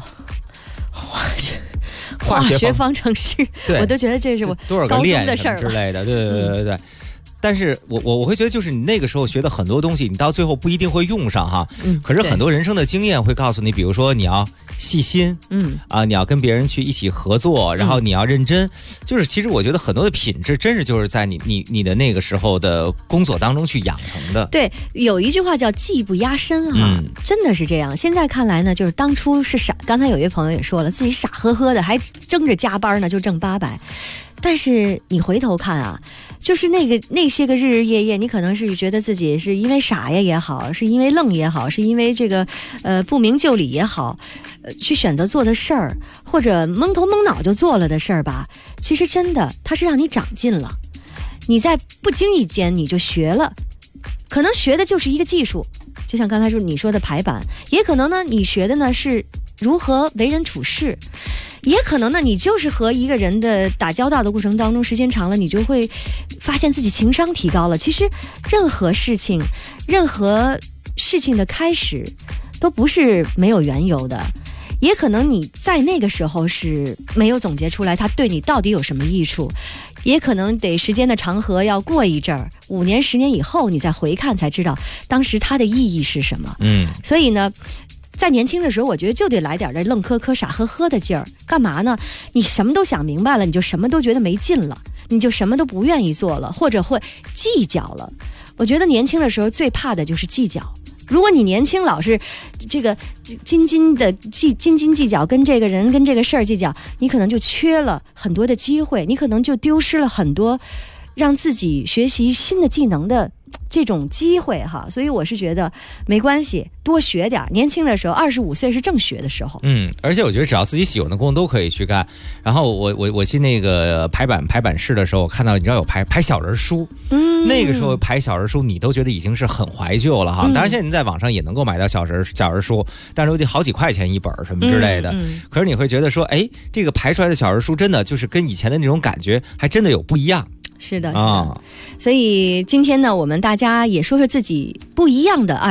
Speaker 9: 化学方程式，
Speaker 5: 我都觉得这是我
Speaker 9: 多少个练
Speaker 5: 的事儿
Speaker 9: 之类的。对。但是我会觉得，就是你那个时候学的很多东西，你到最后不一定会用上哈。可是很多人生的经验会告诉你，比如说你要细心，你要跟别人去一起合作，然后你要认真。就是其实我觉得很多的品质，真是就是在你的那个时候的工作当中去养成的。
Speaker 5: 对，有一句话叫技不压身哈，真的是这样。现在看来呢，就是当初是傻，刚才有一位朋友也说了，自己傻呵呵的，还争着加班呢，就挣800。 但是你回头看啊，就是那些个日日夜夜，你可能是觉得自己是因为傻呀也好，是因为愣也好，是因为这个不明就里也好，去选择做的事儿，或者蒙头蒙脑就做了的事儿吧，其实真的它是让你长进了。你在不经意间你就学了，可能学的就是一个技术，就像刚才你说的排版，也可能呢你学的呢是如何为人处事，也可能呢你就是和一个人的打交道的过程当中，时间长了你就会发现自己情商提高了。其实任何事情的开始都不是没有缘由的，也可能你在那个时候是没有总结出来它对你到底有什么益处，也可能得时间的长河要过一阵儿，5年10年以后你再回看才知道当时它的意义是什么。所以呢在年轻的时候我觉得就得来点这愣磕磕傻呵呵的劲儿。干嘛呢？你什么都想明白了，你就什么都觉得没劲了，你就什么都不愿意做了，或者会计较了。我觉得年轻的时候最怕的就是计较。如果你年轻老是这个斤斤计较，跟这个人跟这个事儿计较，你可能就缺了很多的机会，你可能就丢失了很多让自己学习新的技能的这种机会哈。所以我是觉得没关系，多学点。年轻的时候25岁是正学的时候。
Speaker 9: 而且我觉得只要自己喜欢的工作都可以去干。然后我进那个排版室的时候，我看到你知道有排小人书，那个时候排小人书你都觉得已经是很怀旧了哈。当然现在你在网上也能够买到小人书，但是都得好几块钱一本什么之类的。可是你会觉得说，哎，这个排出来的小人书真的就是跟以前的那种感觉还真的有不一样。
Speaker 5: 是的，所以今天呢，我们大家也说说自己不一样的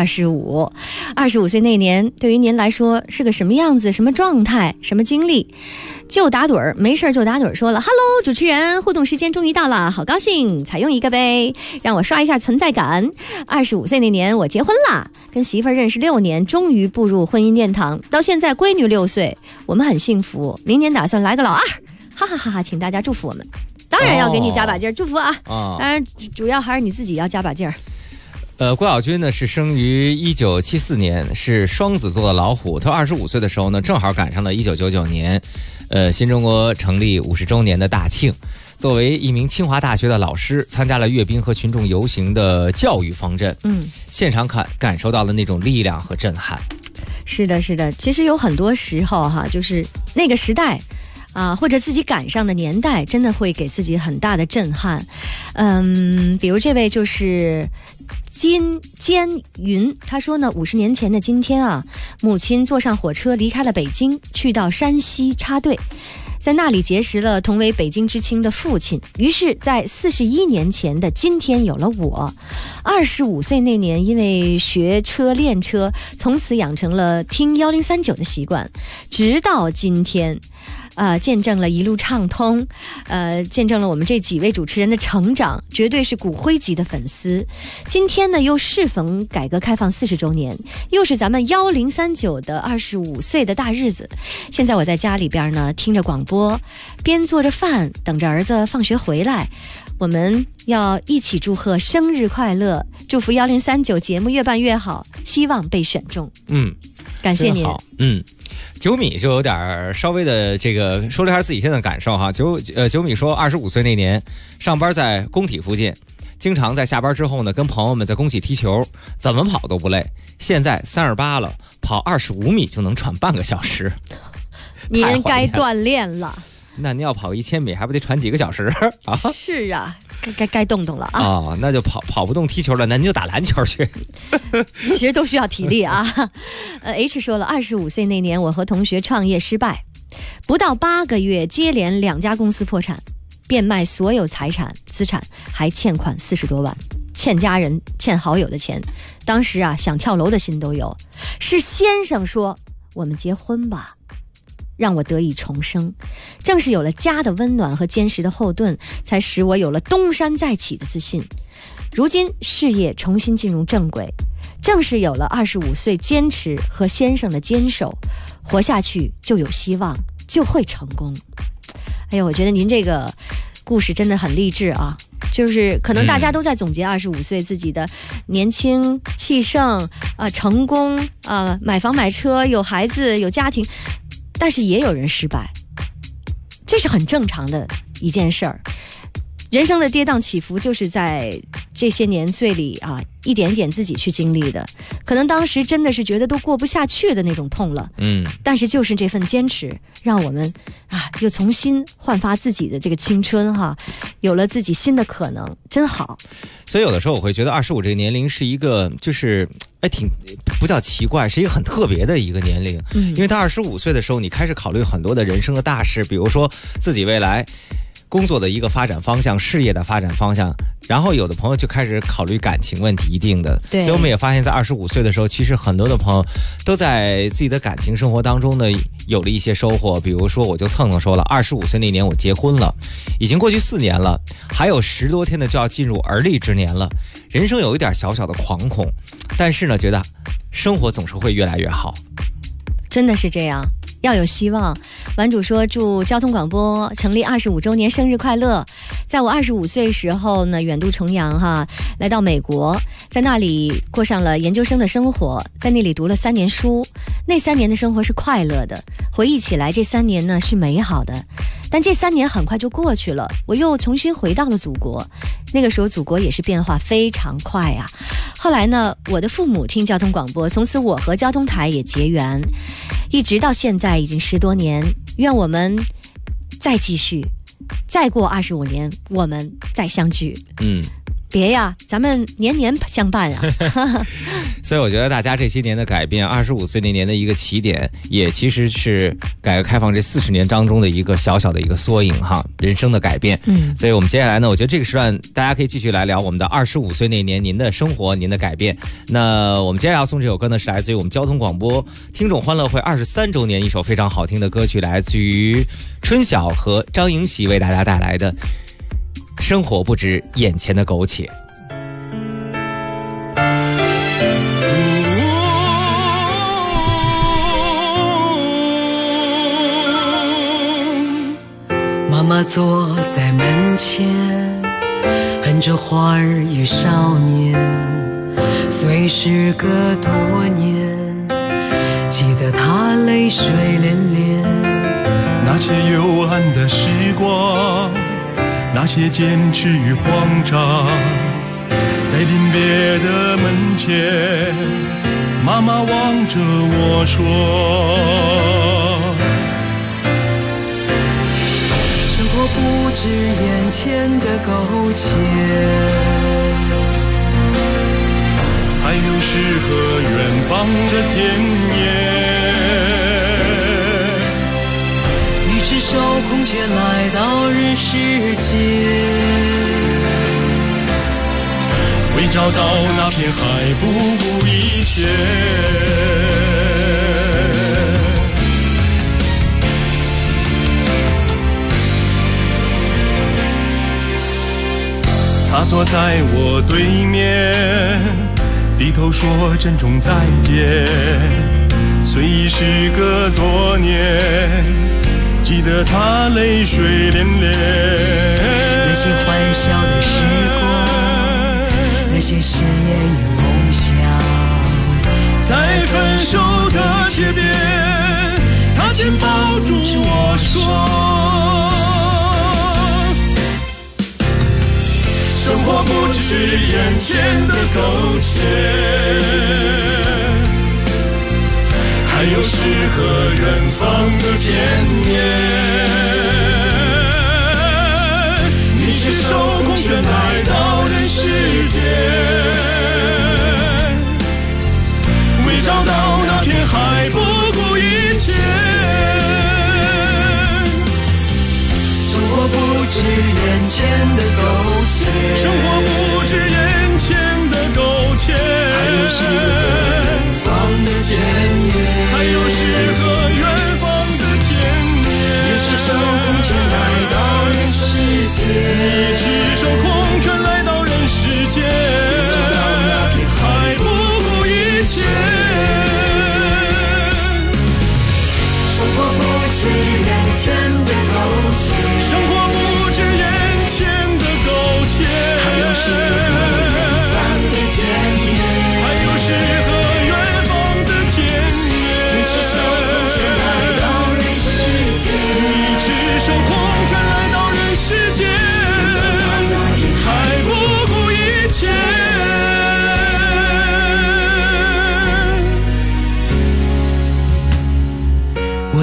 Speaker 5: 25岁那年，对于您来说是个什么样子、什么状态、什么经历？就打盹儿，没事就打盹儿。说了 ，Hello， 主持人，互动时间终于到了，好高兴，采用一个呗，让我刷一下存在感。25岁那年我结婚啦，跟媳妇儿认识6年，终于步入婚姻殿堂，到现在闺女6岁，我们很幸福。明年打算来个老2，哈哈哈哈！请大家祝福我们。当然要给你加把劲儿，祝福啊！当然主要还是你自己要加把劲儿。
Speaker 9: 郭晓军呢是生于1974年，是双子座的老虎。他25岁的时候呢，正好赶上了1999年，新中国成立50周年的大庆。作为一名清华大学的老师，参加了阅兵和群众游行的教育方阵。现场感受到了那种力量和震撼。
Speaker 5: 是的，是的，其实有很多时候哈，就是那个时代。或者自己赶上的年代真的会给自己很大的震撼。比如这位就是金坚云，他说呢，50年前的今天啊，母亲坐上火车离开了北京，去到山西插队，在那里结识了同为北京知青的父亲。于是在41年前的今天有了我。25岁那年，因为学车练车，从此养成了听1039的习惯，直到今天见证了一路畅通，见证了我们这几位主持人的成长，绝对是骨灰级的粉丝。今天呢，又适逢改革开放40周年，又是咱们1039的25岁的大日子。现在我在家里边呢，听着广播，边做着饭，等着儿子放学回来。我们要一起祝贺生日快乐，祝福1039节目越办越好，希望被选中。感谢您。
Speaker 9: 九米就有点稍微的这个说了一下自己现在的感受哈。九米说，25岁那年上班在工体附近，经常在下班之后呢跟朋友们在工体踢球，怎么跑都不累。现在38了，跑25米就能喘半个小时。
Speaker 5: 您该锻炼了。
Speaker 9: 那您要跑1000米还不得喘几个小时啊？
Speaker 5: 是啊，该动动了啊！
Speaker 9: 那就跑不动踢球了，那您就打篮球去。
Speaker 5: 其实都需要体力啊。H 说了，25岁那年我和同学创业失败，不到8个月接连2家公司破产，变卖所有财产资产，还欠款40多万，欠家人欠好友的钱。当时啊，想跳楼的心都有。是先生说我们结婚吧，让我得以重生。正是有了家的温暖和坚实的后盾，才使我有了东山再起的自信。如今事业重新进入正轨，正是有了25岁坚持和先生的坚守，活下去就有希望，就会成功。哎呀，我觉得您这个故事真的很励志啊！就是可能大家都在总结25岁自己的年轻气盛成功买房买车，有孩子有家庭，但是也有人失败，这是很正常的一件事儿。人生的跌宕起伏就是在这些年岁里啊，一点点自己去经历的。可能当时真的是觉得都过不下去的那种痛了，但是就是这份坚持，让我们又重新焕发自己的这个青春哈，有了自己新的可能，真好。
Speaker 9: 所以有的时候我会觉得25这个年龄是一个就是不叫奇怪，是一个很特别的一个年龄。因为到25岁的时候，你开始考虑很多的人生的大事，比如说自己未来工作的一个发展方向，事业的发展方向，然后有的朋友就开始考虑感情问题，一定的。所以我们也发现在25岁的时候，其实很多的朋友都在自己的感情生活当中呢有了一些收获。比如说我就蹭蹭说了，25岁那年我结婚了，已经过去4年了，还有10多天呢就要进入而立之年了。人生有一点小小的惶恐，但是呢觉得生活总是会越来越好。
Speaker 5: 真的是这样，要有希望。玩主说祝交通广播成立25周年生日快乐。在我25岁时候呢，远渡重洋哈，来到美国，在那里过上了研究生的生活，在那里读了3年书。那3年的生活是快乐的，回忆起来这3年呢是美好的。但这3年很快就过去了，我又重新回到了祖国。那个时候祖国也是变化非常快啊。后来呢，我的父母听交通广播，从此我和交通台也结缘，一直到现在已经10多年。愿我们再继续，再过25年我们再相聚。别呀，咱们年年相伴啊。
Speaker 9: 所以我觉得大家这些年的改变，25岁那年的一个起点，也其实是改革开放这40年当中的一个小小的一个缩影哈，人生的改变。所以我们接下来呢，我觉得这个时段大家可以继续来聊我们的25岁那年您的生活，您的改变。那我们接下来要送这首歌呢，是来自于我们交通广播听众欢乐会23周年一首非常好听的歌曲，来自于春晓和张颖喜为大家带来的生活不止眼前的苟且。
Speaker 3: 妈妈坐在门前，哼着花儿与少年，虽时隔多年，记得她泪水涟涟。
Speaker 8: 那些幽暗的时光，那些坚持与慌张，在临别的门前，妈妈望着我说，
Speaker 3: 生活不止眼前的苟且，
Speaker 8: 还有诗和远方的田野。
Speaker 3: 你赤手空拳来到人世间，
Speaker 8: 为找到那片海不顾一切。他坐在我对面，低头说珍重再见。虽已时隔多年，记得他泪水涟涟。
Speaker 3: 那些欢笑的时光，那些誓言与梦想，
Speaker 8: 在分手的街边，他紧抱住我说，生活不只是眼前的苟且，还有诗和远方的田野。你赤手空拳来到人世间，为找到那片海不顾一切。生活不止眼前的苟且，生活不止眼前的苟且，还有诗和远方的田野，还有诗和远方的田野。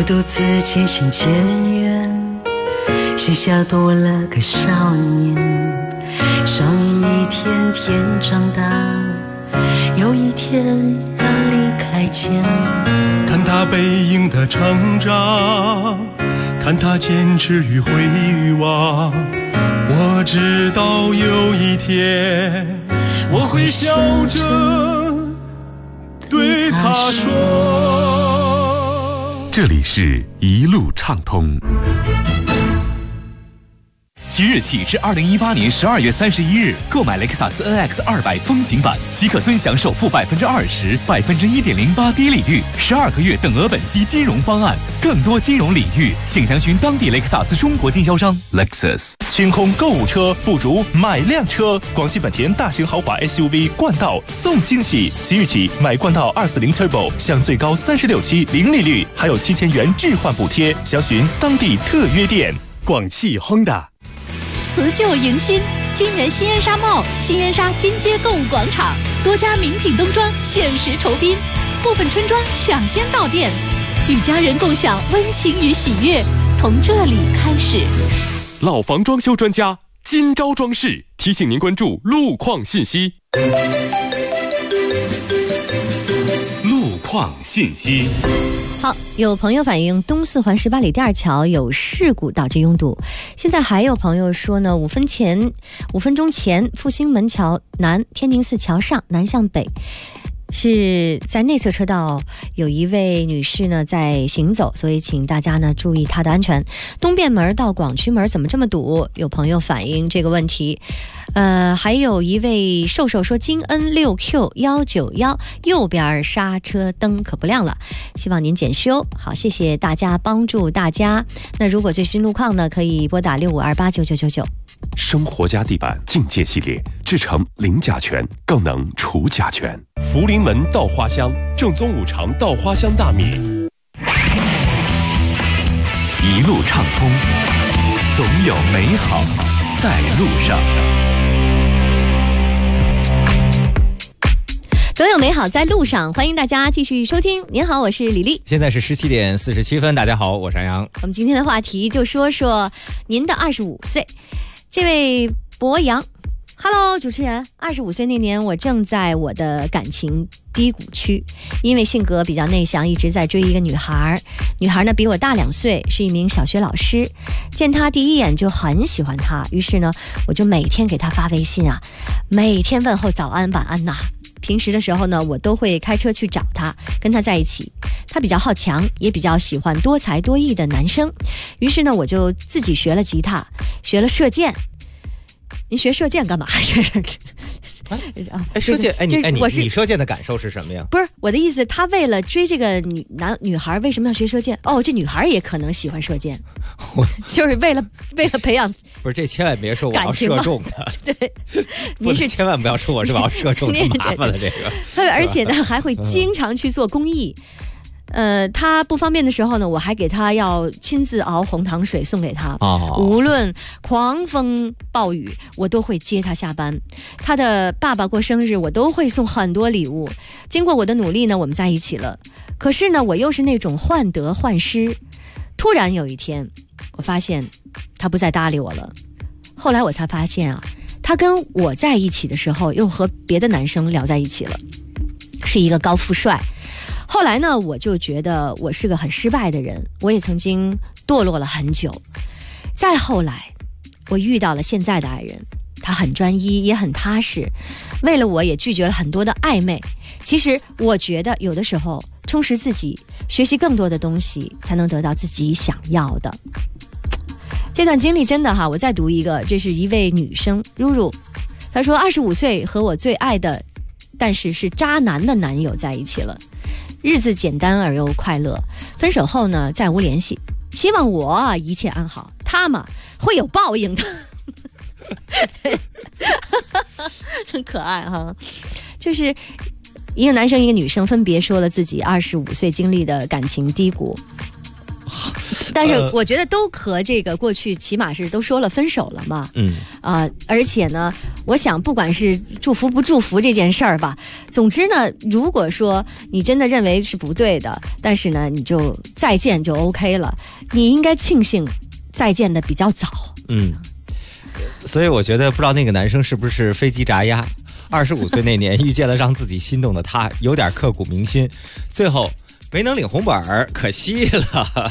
Speaker 3: 独自渐行渐远，膝下多了个少年。少年一天天长大，有一天要离开家。
Speaker 8: 看他背影的成长，看他坚持与回望，我知道有一天我会笑着对他说。
Speaker 2: 这里是一路畅通。
Speaker 15: 即日起至2018年12月31日，购买雷克萨斯 NX 200风行版，即可尊享首付20%、1.08%低利率、12个月等额本息金融方案。更多金融礼遇，请详询当地雷克萨斯中国经销商。Lexus
Speaker 21: 清空购物车，不如买辆车。广汽本田大型豪华 SUV 冠道送惊喜，即日起买冠道240 Turbo 享最高36期零利率，还有7000元置换补贴。详询当地特约店。
Speaker 16: 广汽 Honda。
Speaker 20: 辞旧迎新，今年新燕莎 Mall、新燕莎金街购物广场多家名品冬装限时酬宾，部分春装抢先到店，与家人共享温情与喜悦，从这里开始。
Speaker 7: 老房装修专家金招装饰提醒您关注路况信息。
Speaker 2: 路况信息。
Speaker 5: 好，有朋友反映东四环18里第二桥有事故导致拥堵。现在还有朋友说呢，5分钟前复兴门桥南天宁寺桥上南向北是在内侧车道有一位女士呢在行走，所以请大家呢注意她的安全。东便门到广渠门怎么这么堵？有朋友反映这个问题。还有一位瘦瘦说京 N6Q191右边刹车灯可不亮了，希望您检修。好，谢谢大家帮助大家。那如果最新路况呢，可以拨打65289999。
Speaker 7: 生活家地板境界系列，制成零甲醛，更能除甲醛。
Speaker 16: 福临门稻花香，正宗五常稻花香大米。
Speaker 4: 一路畅通，总有美好在路上。
Speaker 5: 总有美好在路上，欢迎大家继续收听。您好，我是李丽。
Speaker 9: 现在是17点47分，大家好，我是安阳。
Speaker 5: 我们今天的话题就说说您的25岁。这位博洋 ，Hello， 主持人，25岁那年我正在我的感情低谷区，因为性格比较内向，一直在追一个女孩。女孩呢比我大2岁，是一名小学老师。见她第一眼就很喜欢她，于是呢我就每天给她发微信啊，每天问候早安晚安呐。平时的时候呢，我都会开车去找他，跟他在一起。他比较好强，也比较喜欢多才多艺的男生。于是呢，我就自己学了吉他，学了射箭。您学射箭干嘛？
Speaker 9: 射箭，你射箭的感受是什么呀？
Speaker 5: 不是我的意思，他为了追这个女孩，为什么要学射箭？哦，这女孩也可能喜欢射箭，就是为了培养。
Speaker 9: 不是，这千万别说我要射中的。
Speaker 5: 对，您是
Speaker 9: 千万不要说我是我要射中的，麻烦了这个。
Speaker 5: 而且呢，还会经常去做公益。他不方便的时候呢，我还给他要亲自熬红糖水送给他。无论狂风暴雨，我都会接他下班。他的爸爸过生日，我都会送很多礼物。经过我的努力呢，我们在一起了。可是呢，我又是那种患得患失。突然有一天，我发现他不再搭理我了。后来我才发现啊，他跟我在一起的时候，又和别的男生聊在一起了，是一个高富帅。后来呢，我就觉得我是个很失败的人，我也曾经堕落了很久。再后来，我遇到了现在的爱人，他很专一，也很踏实，为了我也拒绝了很多的暧昧。其实我觉得有的时候充实自己，学习更多的东西，才能得到自己想要的。这段经历真的哈，我再读一个，这是一位女生如如，她说25岁和我最爱的但是是渣男的男友在一起了，日子简单而又快乐。分手后呢，再无联系。希望我一切安好，他嘛会有报应的。真可爱哈！就是一个男生一个女生分别说了自己25岁经历的感情低谷，但是我觉得都和这个过去起码是都说了分手了嘛。而且呢， 我想不管是祝福不祝福这件事儿吧，总之呢，如果说你真的认为是不对的，但是呢你就再见就 OK 了，你应该庆幸再见的比较早。
Speaker 9: 所以我觉得不知道那个男生是不是飞机炸鸭，25岁那年遇见了让自己心动的他，有点刻骨铭心，最后没能领红本儿，可惜了。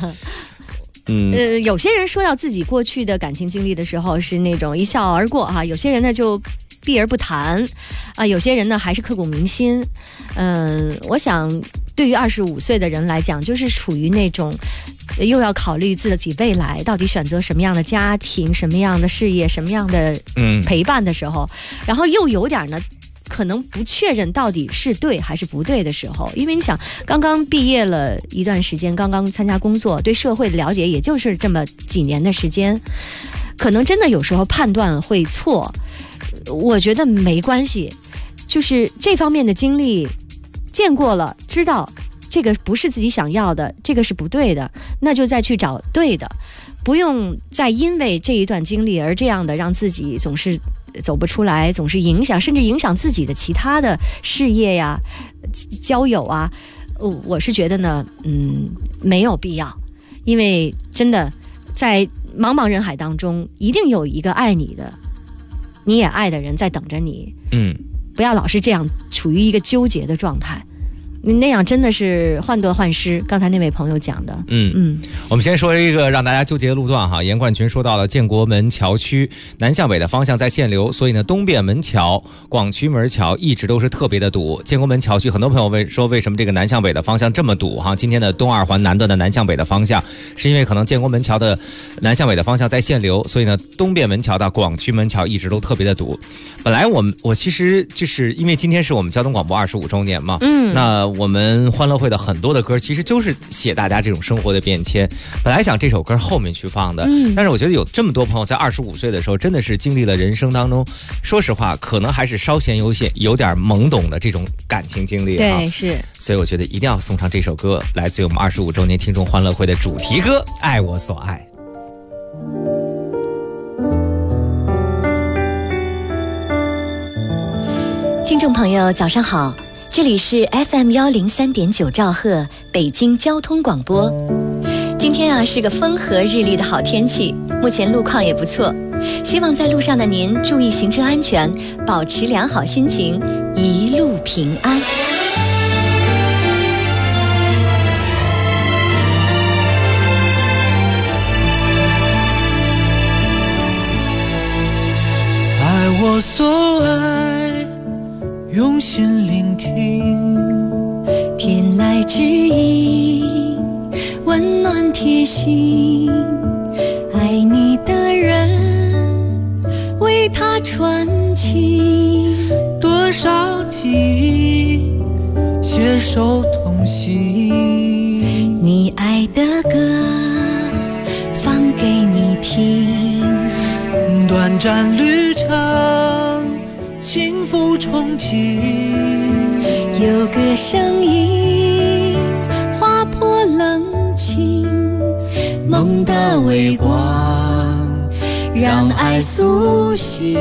Speaker 5: 有些人说到自己过去的感情经历的时候是那种一笑而过哈，有些人呢就避而不谈啊，有些人呢还是刻骨铭心。我想对于25岁的人来讲，就是处于那种又要考虑自己未来到底选择什么样的家庭、什么样的事业、什么样的陪伴的时候，然后又有点呢可能不确认到底是对还是不对的时候。因为你想刚刚毕业了一段时间，刚刚参加工作，对社会的了解也就是这么几年的时间，可能真的有时候判断会错。我觉得没关系，就是这方面的经历见过了，知道这个不是自己想要的，这个是不对的，那就再去找对的，不用再因为这一段经历而这样的让自己总是走不出来，总是影响甚至影响自己的其他的事业呀、交友啊。我是觉得呢没有必要，因为真的在茫茫人海当中一定有一个爱你的你也爱的人在等着你。不要老是这样处于一个纠结的状态，那样真的是患得患失。刚才那位朋友讲的。
Speaker 9: 我们先说一个让大家纠结的路段哈。严冠群说到了建国门桥区南向北的方向在限流，所以呢东便门桥、广渠门桥一直都是特别的堵。建国门桥区很多朋友说为什么这个南向北的方向这么堵哈？今天的东二环南段的南向北的方向，是因为可能建国门桥的南向北的方向在限流，所以呢东便门桥到广渠门桥一直都特别的堵。本来我其实就是因为今天是我们交通广播25周年嘛，那我们欢乐会的很多的歌其实就是写大家这种生活的变迁。本来想这首歌后面去放的，但是我觉得有这么多朋友在25岁的时候真的是经历了人生当中，说实话可能还是稍显有点懵懂的这种感情经历。
Speaker 5: 对，是。
Speaker 9: 所以我觉得一定要送上这首歌，来自于我们25周年听众欢乐会的主题歌《爱我所爱》。
Speaker 5: 听众朋友早上好，这里是 FM103.9兆赫北京交通广播。今天是个风和日丽的好天气，目前路况也不错，希望在路上的您注意行车安全，保持良好心情，一路平安。
Speaker 19: 爱我所爱，用心聆听，
Speaker 17: 天籁之音，温暖贴心。爱你的人，为他传情。
Speaker 19: 多少记忆携手同行。
Speaker 17: 你爱的歌，放给你听。
Speaker 19: 短暂旅程，幸福憧憬。
Speaker 17: 有个声音划破冷清，梦的微光让爱苏醒。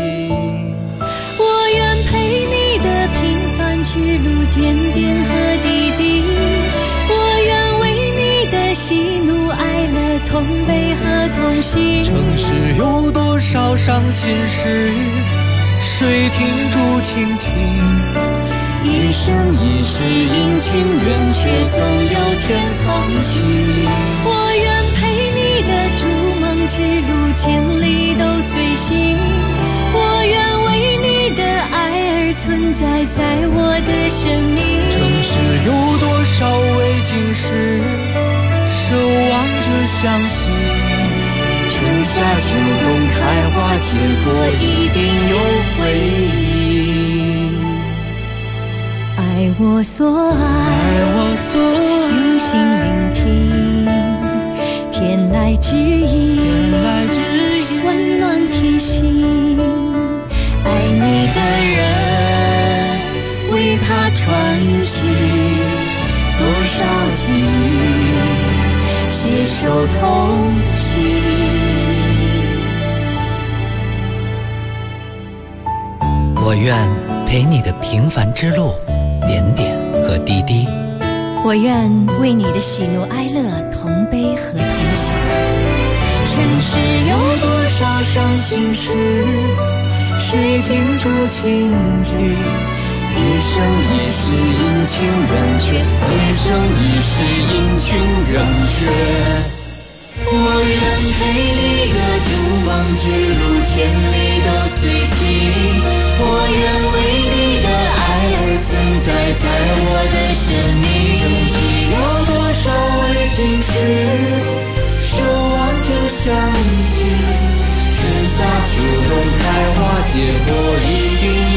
Speaker 17: 我愿陪你的平凡之路，点点和滴滴。我愿为你的喜怒哀乐同悲和同行。
Speaker 19: 城市有多少伤心事，谁听住倾听？
Speaker 17: 一生一世阴晴圆缺，总有天放晴。我愿陪你的逐梦之路，千里都随行。我愿为你的爱而存在，在我的生命。
Speaker 19: 城市有多少未经事，守望着相信。
Speaker 17: 春夏秋冬开花结果，一定有回应。爱我所爱，用心聆听，天籁之音，温暖贴心。爱你的人，为他传情。多少记忆携手同行。
Speaker 3: 我愿陪你的平凡之路，点点和滴滴。
Speaker 22: 我愿为你的喜怒哀乐同悲和同喜。
Speaker 19: 尘世有多少伤心事，谁听竹蜻蜓？一生一世阴晴圆缺，一生一世阴晴圆缺。我愿陪你的逐梦之路，千里都随行。我愿为你的爱而存在，在我的生命。尘世有多少未经事，守望着相信。春夏秋冬开花结果，一定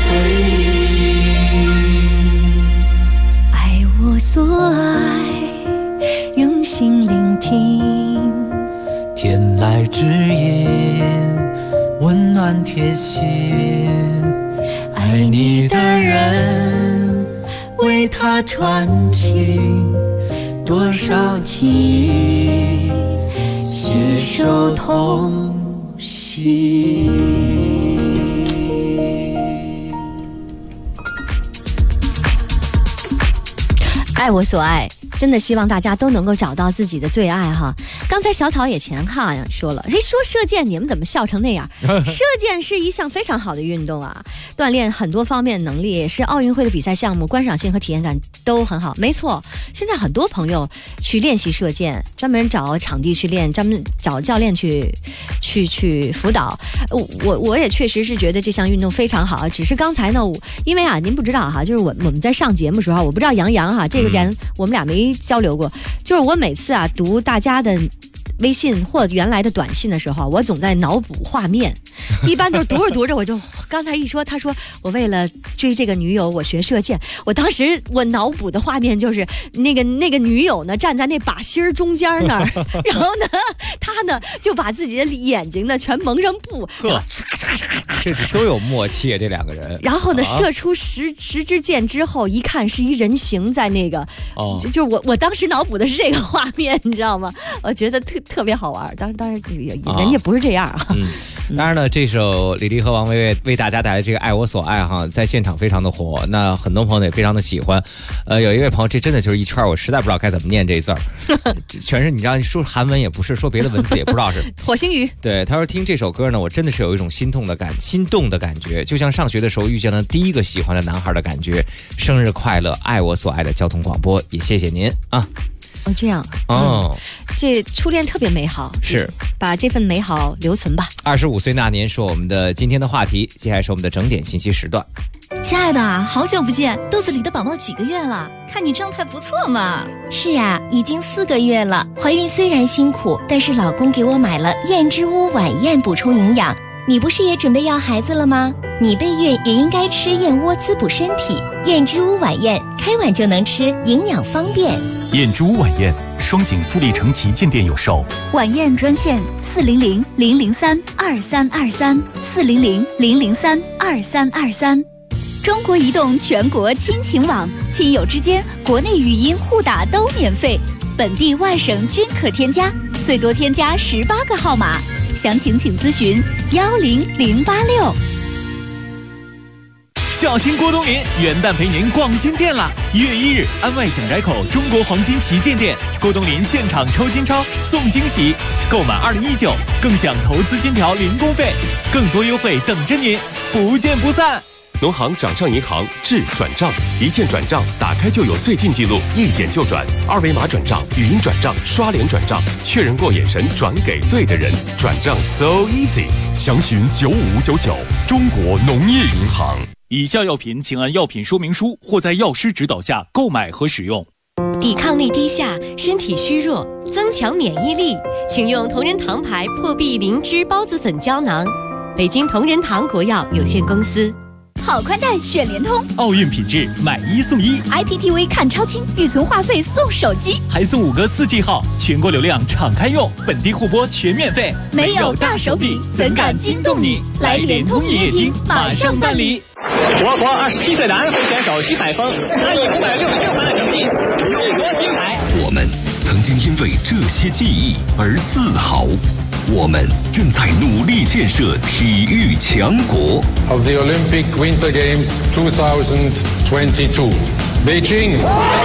Speaker 19: 有回应。
Speaker 22: 爱我所爱，用心聆听。
Speaker 3: 天籁之音，温暖贴心。爱你的人，为他传情，多少情，携手同行。
Speaker 5: 爱我所爱，真的希望大家都能够找到自己的最爱哈。刚才小草也前哈说了，谁说射箭你们怎么笑成那样？射箭是一项非常好的运动啊，锻炼很多方面能力，也是奥运会的比赛项目，观赏性和体验感都很好。没错，现在很多朋友去练习射箭，专门找场地去练，专门找教练去辅导。我也确实是觉得这项运动非常好，只是刚才呢，因为啊，您不知道哈，就是我们在上节目的时候，我不知道杨洋哈这个点我们俩没交流过，就是我每次啊读大家的微信或原来的短信的时候，我总在脑补画面，一般都是读着读着我就刚才一说，他说我为了追这个女友我学射箭，我当时我脑补的画面就是那个女友呢站在那靶心中间那儿，然后呢他呢就把自己的眼睛呢全蒙上布，
Speaker 9: 这都有默契这两个人。
Speaker 5: 然后呢射出十支箭之后，一看是一人形在那个，就我当时脑补的是这个画面，你知道吗？我觉得特别好玩。当然人家不是这样啊。
Speaker 9: 当然呢，这首李丽和王薇薇为大家带来这个《爱我所爱》哈，在现场非常的火，那很多朋友也非常的喜欢。有一位朋友，这真的就是一圈，我实在不知道该怎么念这字儿，全是你知道，说韩文也不是，说别的文字也不知道是
Speaker 5: 火星语。
Speaker 9: 对，他说听这首歌呢，我真的是有一种心动的感觉，就像上学的时候遇见了第一个喜欢的男孩的感觉。生日快乐，爱我所爱的交通广播，也谢谢您啊。
Speaker 5: 这样这初恋特别美好，
Speaker 9: 是
Speaker 5: 把这份美好留存吧。
Speaker 9: 25岁那年是我们的今天的话题，接下来是我们的整点信息时段。
Speaker 20: 亲爱的，好久不见，肚子里的宝宝几个月了？看你状态不错嘛。
Speaker 6: 是啊，已经4个月了。怀孕虽然辛苦，但是老公给我买了燕之屋晚宴补充营养。你不是也准备要孩子了吗？你备孕也应该吃燕窝滋补身体。燕之屋晚宴开碗就能吃，营养方便。
Speaker 15: 燕之屋晚宴，双井富力城旗舰店有售。
Speaker 20: 晚宴专线400-003-2323，400-003-2323。中国移动全国亲情网，亲友之间国内语音互打都免费，本地外省均可添加，最多添加18个号码。详情请咨询10086。
Speaker 18: 小心郭冬临，元旦陪您逛金店啦！1月1日，安外蒋宅口中国黄金旗舰店，郭冬临现场抽金钞送惊喜，购满2019更享投资金条零工费，更多优惠等着您，不见不散。
Speaker 7: 农行掌上银行智转账，一键转账，打开就有最近记录，一点就转，二维码转账、语音转账、刷脸转账，确认过眼神转给对的人，转账 so easy。详询95599，中国农业银行。
Speaker 18: 以下药品请按药品说明书或在药师指导下购买和使用。
Speaker 22: 抵抗力低下，身体虚弱，增强免疫力，请用同仁堂牌破壁灵芝孢子粉胶囊。北京同仁堂国药有限公司。
Speaker 20: 好宽带选联通，
Speaker 18: 奥运品质买1送1
Speaker 20: ，IPTV 看超清，预存话费送手机，
Speaker 18: 还送5个4G 号，全国流量敞开用，本地互播全免费。
Speaker 20: 没有大手笔，怎敢惊动你？来联通营业厅马上办理。
Speaker 10: 我国27岁男飞选手徐海峰，他以566分的成绩勇夺金牌。
Speaker 1: 我们曾经因为这些记忆而自豪。
Speaker 2: 我们正在努力建设体育强国。
Speaker 11: Of the Olympic Winter Games 2022, Beijing.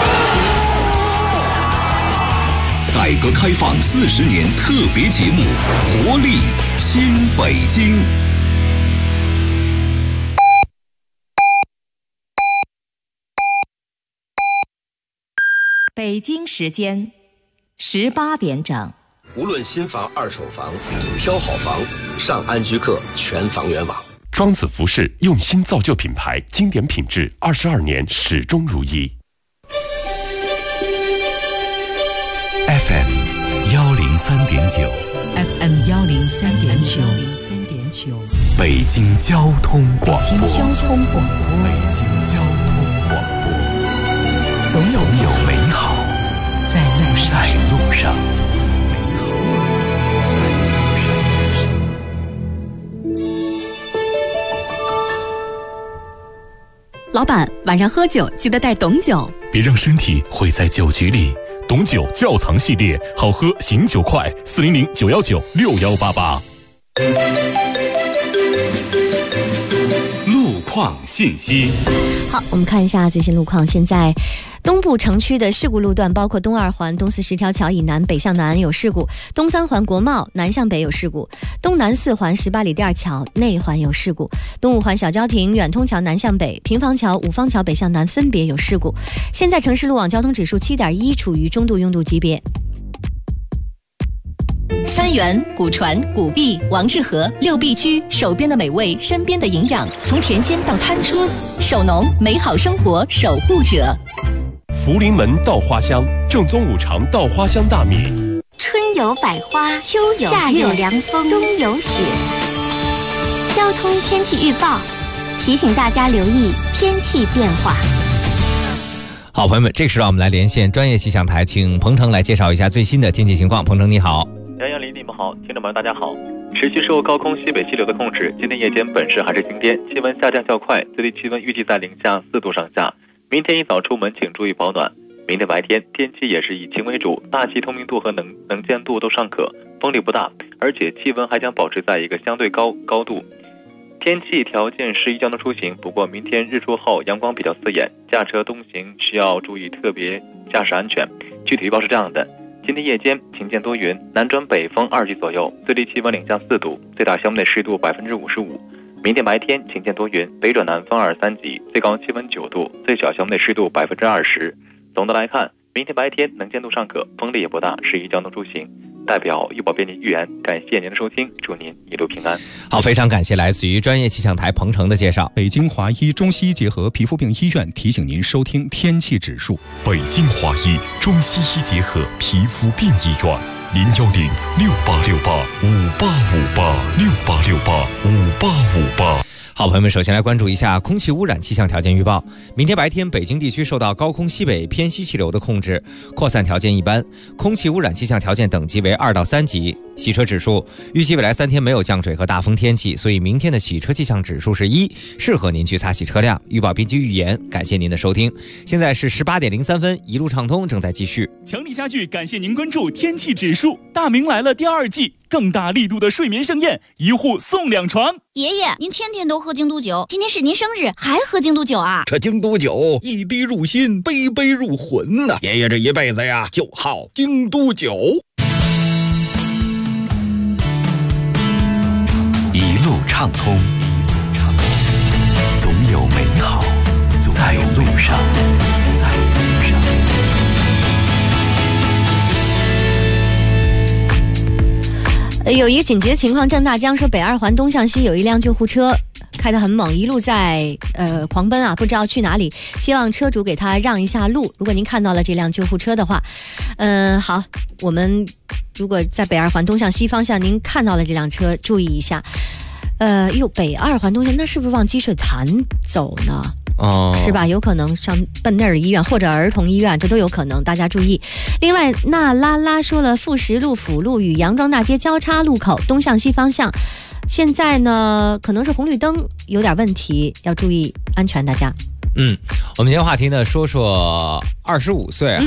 Speaker 2: 改革开放40年特别节目，活力新北京。
Speaker 12: 北京时间18点整。
Speaker 13: 无论新房、二手房，挑好房，上安居客全房源网。
Speaker 7: 庄子服饰用心造就品牌，经典品质，22年始终如一。
Speaker 4: FM 103.9
Speaker 3: FM 103.9
Speaker 4: 北京交通广播。
Speaker 3: 北京交通广播。
Speaker 4: 北京交通广播。
Speaker 3: 总有
Speaker 4: 美好
Speaker 3: 在
Speaker 4: 路上。
Speaker 20: 老板，晚上喝酒记得带董酒，
Speaker 21: 别让身体毁在酒局里。董酒窖藏系列，好喝醒酒快，400-919-6188。
Speaker 4: 路况信息。
Speaker 5: 好，我们看一下最新路况。现在东部城区的事故路段包括东2环东四十条桥以南北向南有事故，东3环国贸南向北有事故，东南4环18里店桥内环有事故，东5环小交亭远通桥南向北、平房桥五方桥北向南分别有事故。现在城市路网交通指数7.1，处于中度拥堵级别。
Speaker 22: 三元、古传、古币、王致和6必居，手边的美味，身边的营养，从甜心到餐桌，手农美好生活守护者。
Speaker 7: 福临门稻花香，正宗5常稻花香大米。
Speaker 24: 春有百花，秋有夏有凉风，冬有雪。交通天气预报提醒大家留意天气变化。
Speaker 9: 好，朋友们，这个时候我们来连线专业气象台，请彭程来介绍一下最新的天气情况。彭程你好。
Speaker 25: 杨洋林，你们好，听众朋友大家好。持续受高空西北气流的控制，今天夜间本市还是晴天，气温下降较快，最低气温预计在零下4度上下。明天一早出门请注意保暖。明天白天天气也是以晴为主，大气透明度和能见度都尚可，风力不大，而且气温还将保持在一个相对高度。天气条件适宜交通出行，不过明天日出后阳光比较刺眼，驾车东行需要注意特别驾驶安全。具体预报是这样的：今天夜间晴间多云，南转北风2级左右，最低气温零下4度，最大相对湿度55%。明天白天晴间多云，北转南风2、3级，最高气温9度，最小相对湿度20%。总的来看，明天白天能见度尚可，风力也不大，适宜交通出行。代表预报编辑预言，感谢您的收听，祝您一路平安。
Speaker 9: 好，非常感谢来自于专业气象台彭程的介绍。
Speaker 26: 北京华医中西医结合皮肤病医院提醒您收听天气指数。
Speaker 1: 北京华医中西医结合皮肤病医院，010-6868-5858，6868-5858。
Speaker 9: 好，朋友们，首先来关注一下空气污染气象条件预报。明天白天，北京地区受到高空西北偏西气流的控制，扩散条件一般，空气污染气象条件等级为2到3级。洗车指数预计未来3天没有降水和大风天气，所以明天的洗车气象指数是1，适合您去擦洗车辆。预报编辑预言，感谢您的收听。现在是18点03分，一路畅通正在继续。
Speaker 18: 强力家具感谢您关注天气指数，大明来了第2季，更大力度的睡眠盛宴，1户送2床。
Speaker 6: 爷爷，您天天都喝京都酒，今天是您生日还喝京都酒啊？
Speaker 27: 这京都酒一滴入心，杯杯入魂呐！爷爷这一辈子呀，就好京都酒。
Speaker 4: 一路畅通，总有美好在路上。
Speaker 5: 有一个紧急的情况，郑大江说北2环东向西有一辆救护车开得很猛，一路在狂奔啊，不知道去哪里，希望车主给他让一下路。如果您看到了这辆救护车的话，好，我们如果在北2环东向西方向您看到了这辆车，注意一下。北2环东向，那是不是往积水潭走呢？是吧？有可能上奔那儿医院或者儿童医院，这都有可能，大家注意。另外，那拉拉说了，富石路辅路与杨庄大街交叉路口东向西方向，现在呢可能是红绿灯有点问题，要注意安全，大家。
Speaker 9: 我们今天话题呢说说25岁哈，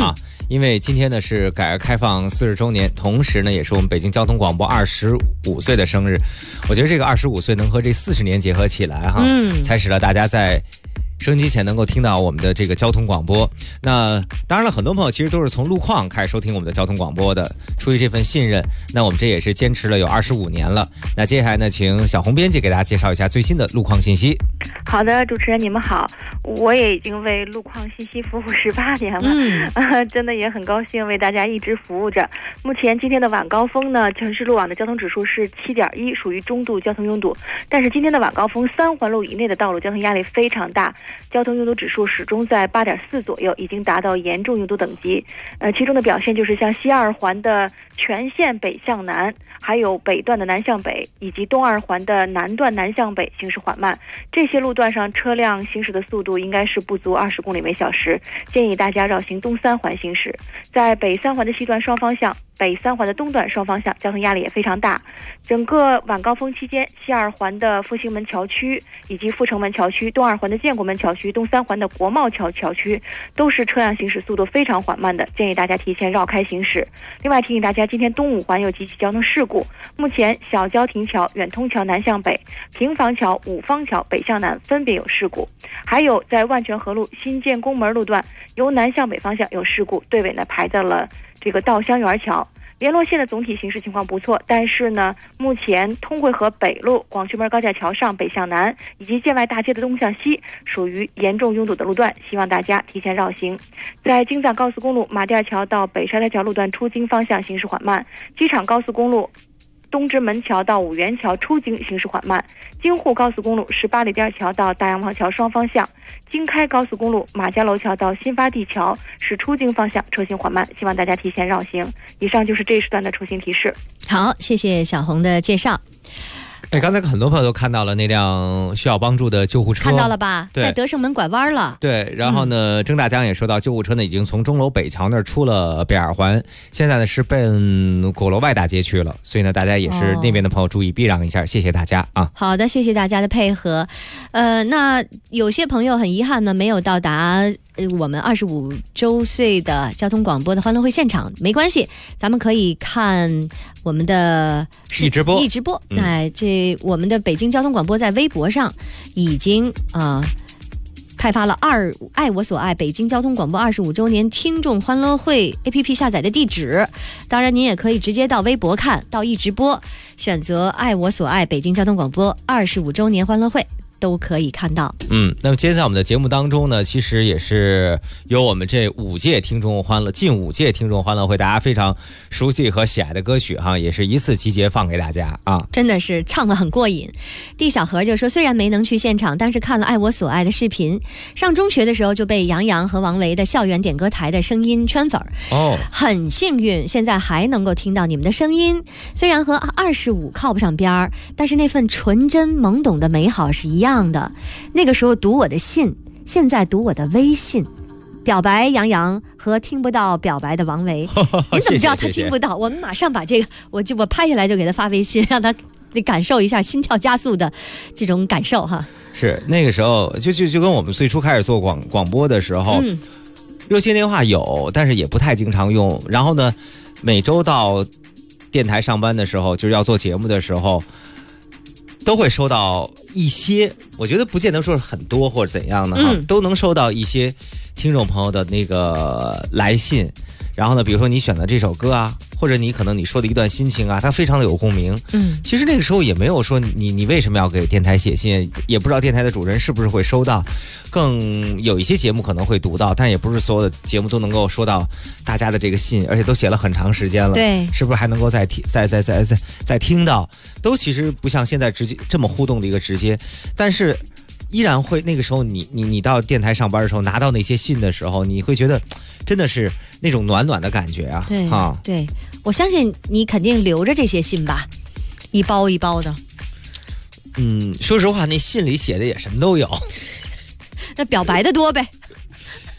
Speaker 9: 因为今天呢是改革开放40周年，同时呢也是我们北京交通广播25岁的生日。我觉得这个25岁能和这40年结合起来哈，才使得大家在收音机前能够听到我们的这个交通广播。那当然了，很多朋友其实都是从路况开始收听我们的交通广播的，出于这份信任，那我们这也是坚持了有25年了。那接下来呢，请小红编辑给大家介绍一下最新的路况信息。
Speaker 8: 好的，主持人你们好，我也已经为路况信息服务18年了，真的也很高兴为大家一直服务着。目前今天的晚高峰呢，城市路网的交通指数是7.1，属于中度交通拥堵。但是今天的晚高峰，3环路以内的道路交通压力非常大，交通拥堵指数始终在8.4左右，已经达到严重拥堵等级。其中的表现就是像西2环的全线北向南，还有北段的南向北，以及东2环的南段南向北行驶缓慢。这些路段上车辆行驶的速度应该是不足20公里每小时，建议大家绕行东3环行驶。在北3环的西段双方向，北3环的东段双方向交通压力也非常大。整个晚高峰期间，西2环的复兴门桥区以及阜成门桥区，东2环的建国门桥区，东3环的国贸桥区都是车辆行驶速度非常缓慢的，建议大家提前绕开行驶。另外提醒大家，今天东5环有几起交通事故，目前小交亭桥、远通桥南向北、平房桥、五方桥北向南分别有事故。还有在万泉河路新建宫门路段由南向北方向有事故，队尾呢排到了这个稻香园桥。联络线的总体行驶情况不错，但是呢，目前通惠河北路广渠门高架桥上北向南以及建外大街的东向西属于严重拥堵的路段，希望大家提前绕行。在京藏高速公路马甸桥到北沙台桥路段出京方向行驶缓慢，机场高速公路东直门桥到五原桥出京行驶缓慢，京沪高速公路18里店桥到大洋坊桥双方向，京开高速公路马家楼桥到新发地桥是出京方向车行缓慢，希望大家提前绕行。以上就是这一时段的出行提示。
Speaker 5: 好，谢谢小红的介绍。
Speaker 9: 刚才很多朋友都看到了那辆需要帮助的救护车，
Speaker 5: 看到了吧？
Speaker 9: 对，
Speaker 5: 在德胜门拐弯了。
Speaker 9: 对，然后呢，郑大江也说到，救护车呢已经从钟楼北桥那儿出了北2环，现在呢是奔鼓楼外大街去了，所以呢，大家也是那边的朋友注意避让一下，谢谢大家啊。
Speaker 5: 好的，谢谢大家的配合。那有些朋友很遗憾呢，没有到达我们25周岁的交通广播的欢乐会现场，没关系，咱们可以看我们的
Speaker 9: 一直播。
Speaker 5: 那我们的北京交通广播在微博上已经派发了爱我所爱北京交通广播25周年听众欢乐会 APP 下载的地址。当然您也可以直接到微博看，到一直播选择爱我所爱北京交通广播25周年欢乐会都可以看到。
Speaker 9: 那么今天在我们的节目当中呢，其实也是有我们这近5届听众欢乐会大家非常熟悉和喜爱的歌曲哈，也是一次集结放给大家啊，
Speaker 5: 真的是唱得很过瘾。D 小何就说，虽然没能去现场，但是看了爱我所爱的视频。上中学的时候就被杨洋和王维的校园点歌台的声音圈粉很幸运现在还能够听到你们的声音，虽然和25靠不上边儿，但是那份纯真懵懂的美好是一样的。那个时候读我的信，现在读我的微信，表白杨洋和听不到表白的王维你怎么知道他听不到？我们马上把这个我拍下来就给他发微信，让他感受一下心跳加速的这种感受哈。
Speaker 9: 是那个时候就跟我们最初开始做广播的时候，热线电话有，但是也不太经常用。然后呢，每周到电台上班的时候，就是要做节目的时候，都会收到一些，我觉得不见得说是很多或者怎样的哈，都能收到一些听众朋友的那个来信。然后呢，比如说你选的这首歌啊，或者你可能你说的一段心情啊，它非常的有共鸣。其实那个时候也没有说你为什么要给电台写信，也不知道电台的主持人是不是会收到，更有一些节目可能会读到，但也不是所有的节目都能够收到大家的这个信，而且都写了很长时间了。
Speaker 5: 对，
Speaker 9: 是不是还能够再听到？都其实不像现在直接这么互动的一个直接，但是依然会那个时候你到电台上班的时候拿到那些信的时候，你会觉得真的是那种暖暖的感觉啊。
Speaker 5: 对啊，对，我相信你肯定留着这些信吧，一包一包的。
Speaker 9: 说实话，那信里写的也什么都有。
Speaker 5: 那表白的多呗。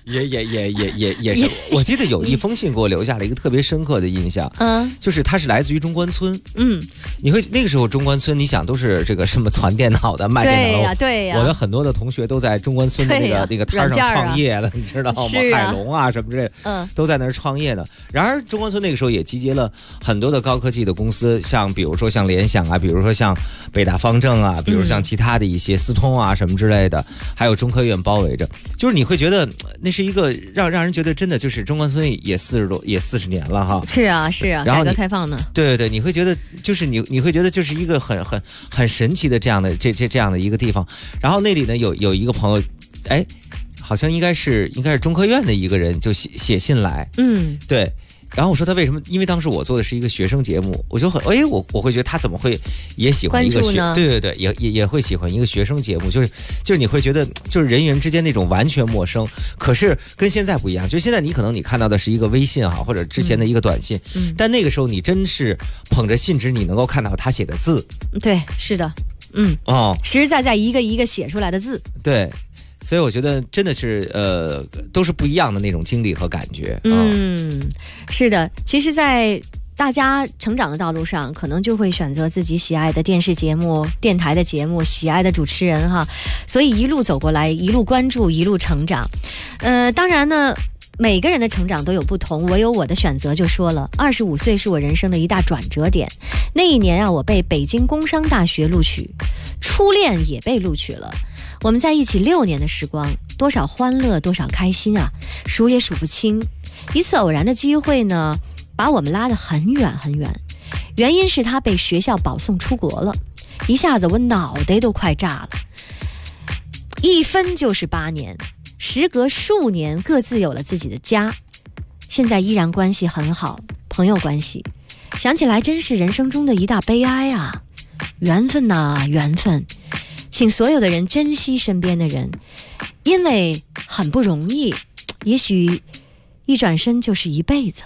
Speaker 9: 也是。我记得有一封信给我留下了一个特别深刻的印象，就是它是来自于中关村。你会那个时候中关村，你想都是这个什么传电脑的、卖电脑的，
Speaker 5: 对呀。
Speaker 9: 我的很多的同学都在中关村的那个摊上创业的，你知道吗？海龙啊什么之类的，都在那儿创业的。然而中关村那个时候也集结了很多的高科技的公司，像比如说像联想啊，比如说像北大方正啊，比如像其他的一些思通啊什么之类的，还有中科院包围着，就是你会觉得那是一个让人觉得真的就是中关村也40年了哈。
Speaker 5: 是啊，改革开放呢。对，
Speaker 9: 你会觉得就是你会觉得就是一个很神奇的这样的这样的一个地方。然后那里呢有一个朋友，好像应该是中科院的一个人就写信来，对。然后我说他为什么？因为当时我做的是一个学生节目，我就我会觉得他怎么会也喜欢一个对，也会喜欢一个学生节目，就是你会觉得就是人与人之间那种完全陌生，可是跟现在不一样，就是现在你可能你看到的是一个微信哈，或者之前的一个短信，但那个时候你真是捧着信纸，你能够看到他写的字，
Speaker 5: 对，是的，实实在在一个一个写出来的字，
Speaker 9: 对。所以我觉得真的是都是不一样的那种经历和感觉。
Speaker 5: 是的，其实在大家成长的道路上，可能就会选择自己喜爱的电视节目、电台的节目，喜爱的主持人哈，所以一路走过来，一路关注，一路成长。当然呢，每个人的成长都有不同，我有我的选择。就说了，25岁是我人生的一大转折点。那一年啊，我被北京工商大学录取，初恋也被录取了。我们在一起6年的时光，多少欢乐，多少开心啊，数也数不清。一次偶然的机会呢，把我们拉得很远很远。原因是他被学校保送出国了，一下子我脑袋都快炸了。一分就是8年，时隔数年，各自有了自己的家，现在依然关系很好，朋友关系。想起来真是人生中的一大悲哀啊！缘分呐，缘分。请所有的人珍惜身边的人，因为很不容易，也许一转身就是一辈子。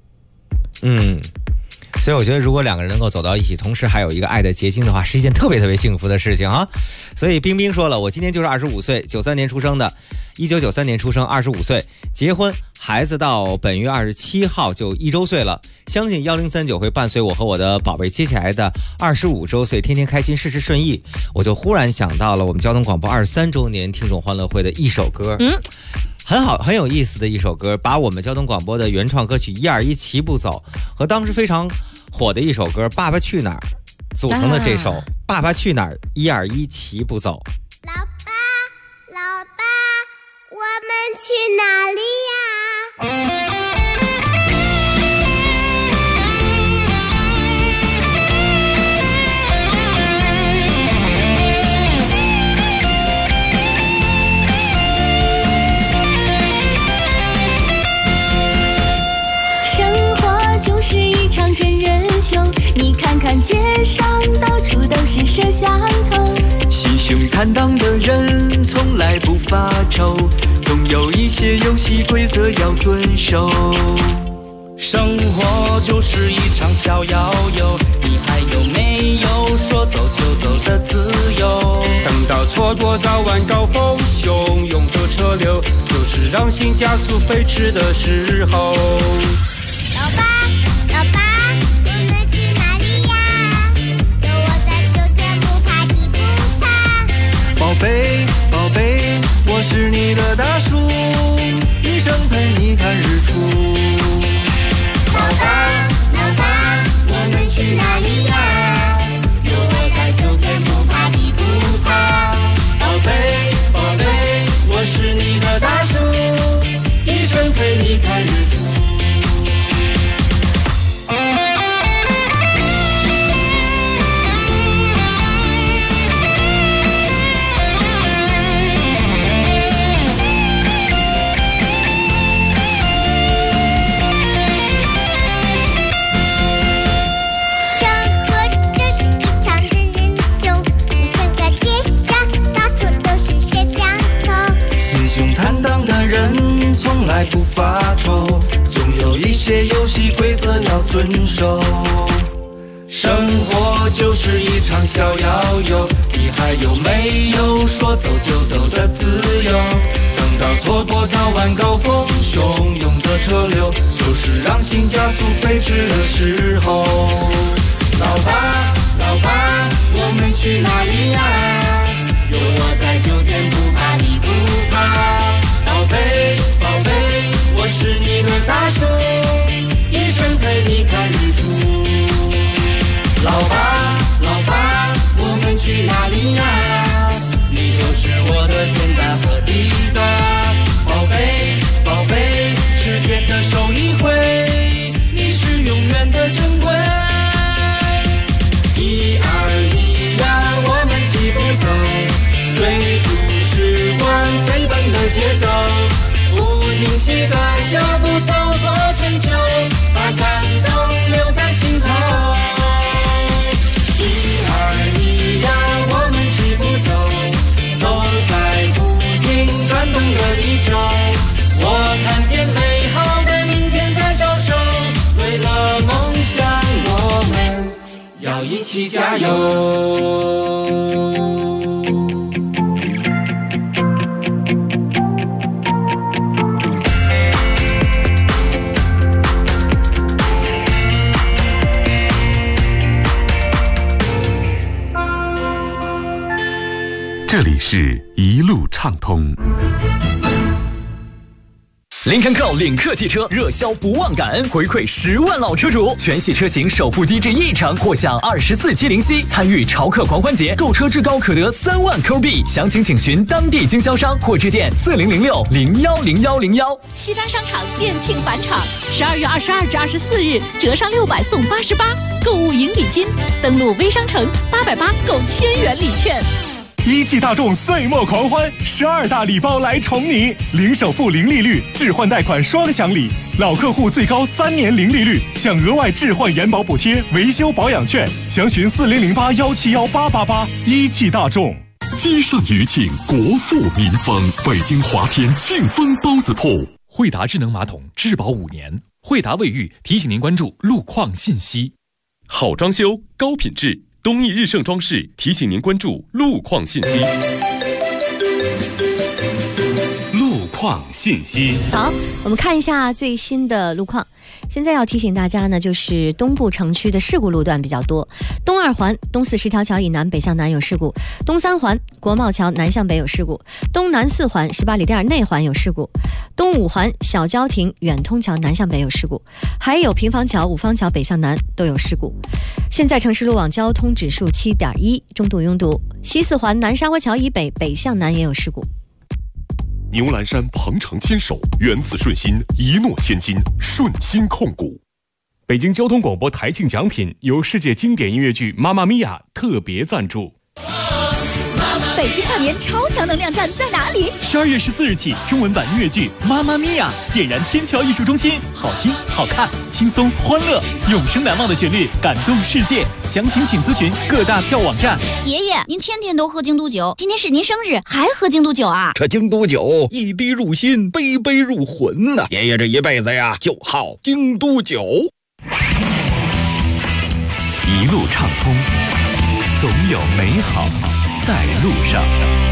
Speaker 9: 所以我觉得如果2个人能够走到一起，同时还有一个爱的结晶的话，是一件特别特别幸福的事情啊。所以冰冰说了，我今年就是25岁，93年出生的，1993年出生，25岁，结婚，孩子到本月27号就1周岁了。相信1039会伴随我和我的宝贝接下来的25周岁，天天开心，事事顺意。我就忽然想到了我们交通广播23周年听众欢乐会的一首歌，很好，很有意思的一首歌，把我们交通广播的原创歌曲121齐步走和当时非常火的一首歌《爸爸去哪儿》组成的这首《爸爸去哪儿》121齐步走。
Speaker 10: 老爸，我们去哪里呀？
Speaker 14: 就是一场真人秀，你看看街上到处都是摄像头，
Speaker 15: 心胸坦荡的人从来不发愁，总有一些游戏规则要遵守。生活就是一场小摇游，你还有没有说走就走的自由？
Speaker 16: 等到错过早晚高峰，汹涌的车流，就是让心加速飞驰的时候。
Speaker 10: 老爸，我们去哪里呀？有我在就全不怕地不怕。
Speaker 15: 宝贝，我是你的大树，一生陪你看日出。
Speaker 10: 老爸，我们去哪里呀？有我在就全不怕地不怕。
Speaker 15: 宝贝，我是你的大树，一生陪你看日出。从来不发愁，总有一些游戏规则要遵守。生活就是一场小摇游，你还有没有说走就走的自由？等到错过早晚高峰，汹涌的车流，就是让心加速飞驰的时候。老爸，老爸，我们去哪里呀？有我在就天不怕你不怕。宝贝，宝贝，我是你的大树，一生陪你看日出。老爸，老爸，我们去哪里呀？你就是我的天大和地大。宝贝，宝贝，时间的手一挥，你是永远的珍贵。1、2、1呀，我们齐步走，追逐时光飞奔的节奏，不停息的脚步走过春秋，把感动留在心头。1、2、1呀，我们齐步走，走在不停转动的地球，我看见美好的明天在招手，为了梦想我们要一起加油。
Speaker 7: 这里是一路畅通。
Speaker 18: 林肯 Go 领克汽车热销不忘感恩，回馈10万老车主，全系车型首付低至1成，或享24期零息。参与潮客狂欢节，购车至高可得3万扣币。详情请询当地经销商或致电4006010101。
Speaker 20: 西单商场店庆返场，12月22至24日折上600送88，购物赢礼金。登录微商城880购1000元礼券。
Speaker 2: 一汽大众岁末狂欢，12大礼包来宠你，零首付、零利率，置换贷款双享礼，老客户最高3年零利率，享额外置换延保补贴、维修保养券，详询4008171888。一汽大众。
Speaker 1: 积善余庆，国富民丰。北京华天庆丰包子铺，
Speaker 18: 惠达智能马桶质保5年。惠达卫浴提醒您关注路况信息。
Speaker 7: 好装修，高品质。东义日盛装饰提醒您关注路况信息。路况信息。
Speaker 5: 好，我们看一下最新的路况。现在要提醒大家呢，就是东部城区的事故路段比较多。东2环东4十条桥以南北向南有事故，东3环国贸桥南向北有事故，东南4环18里店内环有事故，东5环小交亭远通桥南向北有事故，还有平房桥、五方桥北向南都有事故。现在城市路网交通指数7.1，中度拥堵。西4环南沙窝桥以北北向南也有事故。
Speaker 7: 牛栏山鹏程牵手，缘字顺心，一诺千金，顺心控股。
Speaker 2: 北京交通广播台庆奖品由世界经典音乐剧《妈妈咪呀》特别赞助。
Speaker 20: 北京大年超强能量站在哪里
Speaker 18: ？12月14日起，中文版音乐剧《妈妈咪呀》点燃天桥艺术中心，好听、好看、轻松、欢乐，永生难忘的旋律，感动世界。详情请咨询各大票网站。
Speaker 6: 爷爷，您天天都喝京都酒，今天是您生日，还喝京都酒啊？
Speaker 27: 这京都酒一滴入心，杯杯入魂呐！爷爷这一辈子呀，就好京都酒。
Speaker 4: 一路畅通，总有美好在路上。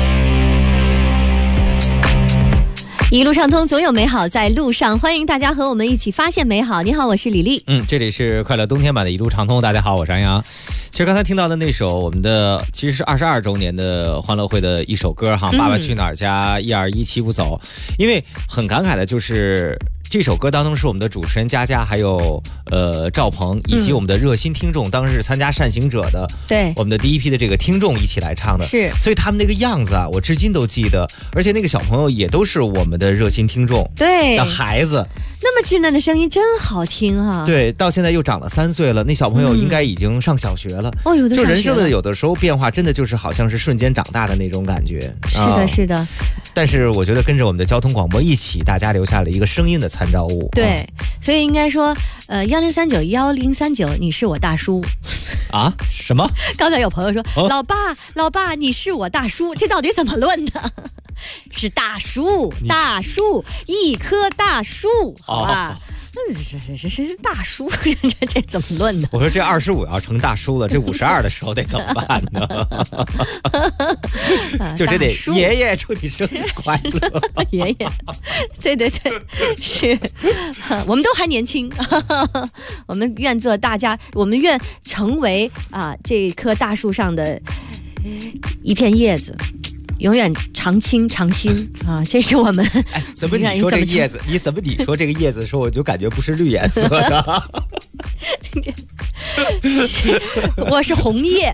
Speaker 5: 一路畅通，总有美好在路上。欢迎大家和我们一起发现美好。你好，我是李丽。
Speaker 9: 这里是快乐冬天版的一路畅通。大家好，我是安阳。其实刚才听到的那首我们的其实是22周年的欢乐会的一首歌哈，爸爸去哪儿加121七步走。因为很感慨的就是这首歌当中是我们的主持人佳佳，还有赵鹏以及我们的热心听众，当时参加善行者的，
Speaker 5: 对，
Speaker 9: 我们的第一批的这个听众一起来唱的，
Speaker 5: 是，
Speaker 9: 所以他们那个样子啊，我至今都记得，而且那个小朋友也都是我们的热心听众，
Speaker 5: 对
Speaker 9: 的孩子。
Speaker 5: 那么稚嫩的声音真好听啊！
Speaker 9: 对，到现在又长了3岁了，那小朋友应该已经上小学了。
Speaker 5: 哦，有的上学了。
Speaker 9: 就人生的有的时候变化，真的就是好像是瞬间长大的那种感觉。
Speaker 5: 是的，是的。
Speaker 9: 但是我觉得跟着我们的交通广播一起，大家留下了一个声音的参照物。
Speaker 5: 对，所以应该说，1039，你是我大叔。
Speaker 9: 啊？什么？
Speaker 5: 刚才有朋友说，老爸，你是我大叔，这到底怎么论呢？是大树，一棵大树，好吧？ 是大叔，这怎么论呢？
Speaker 9: 我说这25要成大叔了，这52的时候得怎么办呢？就这得爷爷祝你生日快乐，
Speaker 5: 爷爷，对，是，我们都还年轻，我们愿做大家，我们愿成为这棵大树上的一片叶子。永远常青常新啊！这是我们。
Speaker 9: 哎，怎么你说这个叶子？你说这个叶子的时候，我就感觉不是绿颜色的。
Speaker 5: 我是红叶。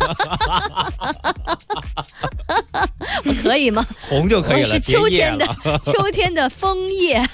Speaker 5: 我可以吗？
Speaker 9: 红就可以了。
Speaker 5: 我是秋天的枫叶。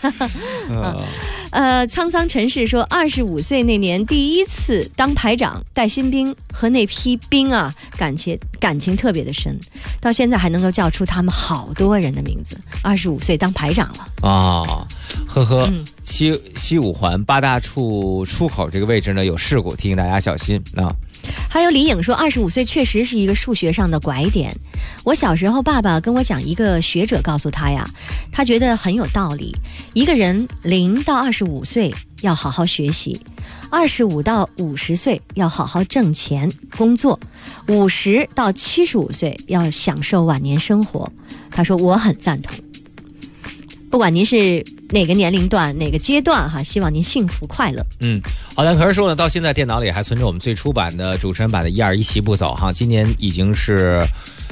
Speaker 5: 沧桑尘世说，25岁那年第一次当排长带新兵，和那批兵感情特别的深，到现在还能够叫出他们好多人的名字。25岁当排长了
Speaker 9: 啊，西五环8大处出口这个位置呢有事故，提醒大家小心啊。
Speaker 5: 还有李颖说，25岁确实是一个数学上的拐点。我小时候爸爸跟我讲，一个学者告诉他呀，他觉得很有道理。一个人0到25岁要好好学习，25到50岁要好好挣钱工作，50到75岁要享受晚年生活。他说我很赞同，不管您是哪个年龄段哪个阶段希望您幸福快乐。
Speaker 9: 好的。可是说呢，到现在电脑里还存着我们最初版的主持人版的121齐步走今年已经是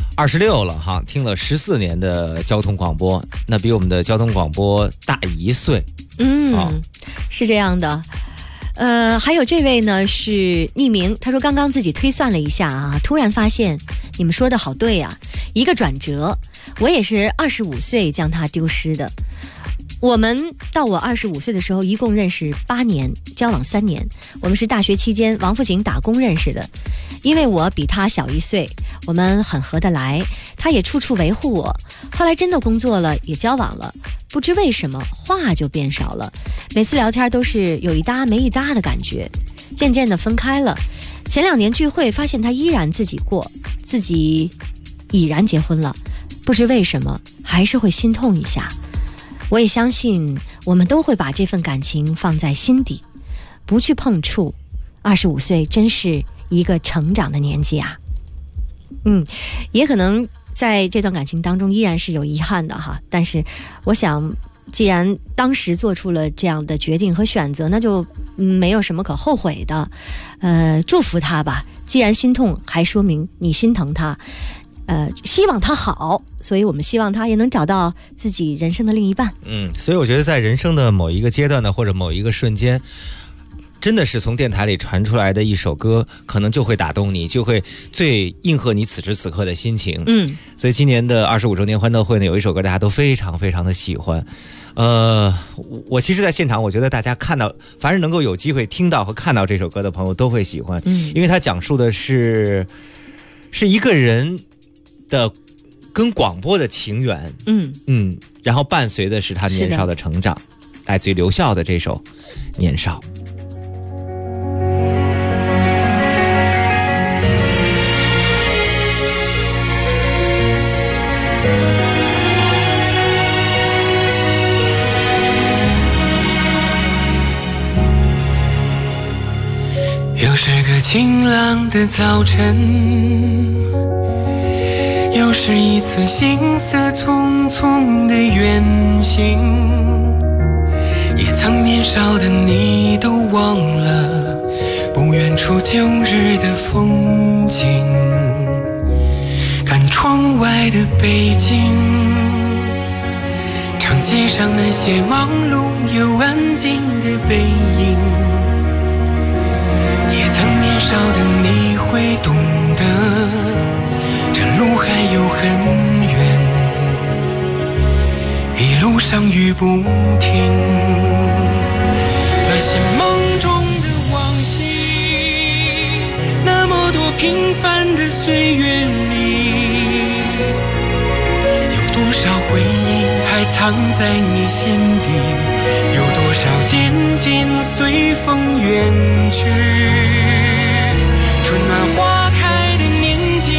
Speaker 9: 26了听了14年的交通广播，那比我们的交通广播大1岁。
Speaker 5: 是这样的。还有这位呢是匿名，他说刚刚自己推算了一下突然发现你们说的好对一个转折，我也是25岁将它丢失的。我们到我25岁的时候一共认识8年，交往3年，我们是大学期间王府井打工认识的。因为我比他小1岁，我们很合得来，他也处处维护我。后来真的工作了，也交往了，不知为什么话就变少了，每次聊天都是有一搭没一搭的感觉，渐渐的分开了。前2年聚会发现他依然自己已然结婚了，不知为什么还是会心痛一下。我也相信我们都会把这份感情放在心底，不去碰触。25岁真是一个成长的年纪也可能在这段感情当中依然是有遗憾的但是我想既然当时做出了这样的决定和选择，那就没有什么可后悔的。祝福他吧，既然心痛还说明你心疼他，希望他好，所以我们希望他也能找到自己人生的另一半。
Speaker 9: 所以我觉得在人生的某一个阶段呢，或者某一个瞬间，真的是从电台里传出来的一首歌，可能就会打动你，就会最应和你此时此刻的心情。所以今年的25周年欢乐会呢，有一首歌大家都非常非常的喜欢。我其实在现场，我觉得大家看到，凡是能够有机会听到和看到这首歌的朋友都会喜欢，因为它讲述的是一个人的跟广播的情缘，然后伴随的是他年少的成长，来自于刘笑的这首《年少》。
Speaker 3: 又是个晴朗的早晨，又是一次行色匆匆的远行，也曾年少的你都忘了不远处旧日的风景。看窗外的北京，长街上那些忙碌又安静的背影，也曾年少的你会懂得，这路还有很远，一路上雨不停。那些梦中的往昔，那么多平凡的岁月里，有多少回忆还藏在你心底，有多少渐渐随风远去。春暖花开的年纪，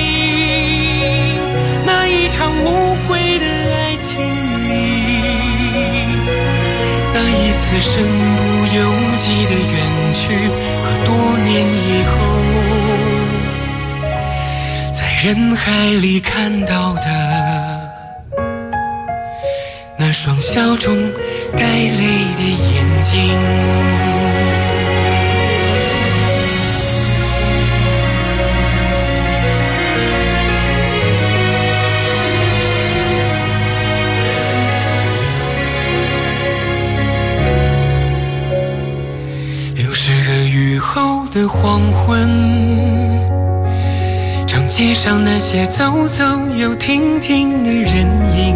Speaker 3: 那一场无悔的爱情里， 那一次身不由己的远去，和多年以后在人海里看到的那双笑中带泪的眼睛。又是个雨后的黄昏，长街上那些走走又停停的人影，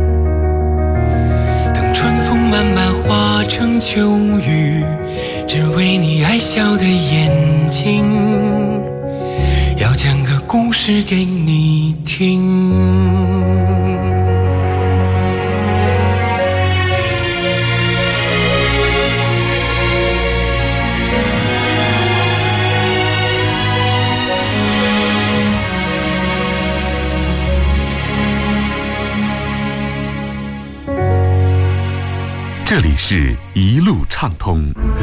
Speaker 3: 等春风慢慢化成秋雨，只为你爱笑的眼睛，要讲个故事给你听。
Speaker 1: 这里是一路畅通。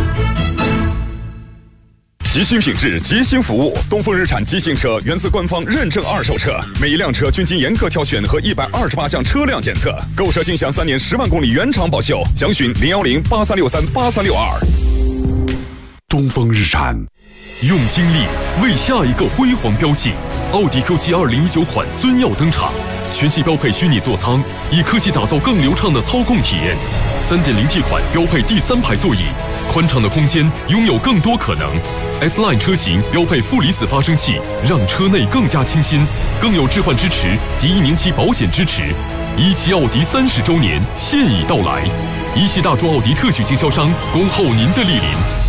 Speaker 11: 极星品质，极星服务。东风日产极星车源自官方认证二手车，每一辆车均经严格挑选和128项车辆检测，购车尽享3年10万公里原厂保修。详询01083638362。
Speaker 1: 东风日产，用精力为下一个辉煌标记。奥迪 Q7 2019款尊耀登场，全系标配虚拟座舱，以科技打造更流畅的操控体验。3.0T 款标配第3排座椅，宽敞的空间拥有更多可能。S-Line 车型标配负离子发生器，让车内更加清新，更有置换支持及1年期保险支持。17奥迪30周年现已到来，一汽大众奥迪特许经销商恭候您的莅临。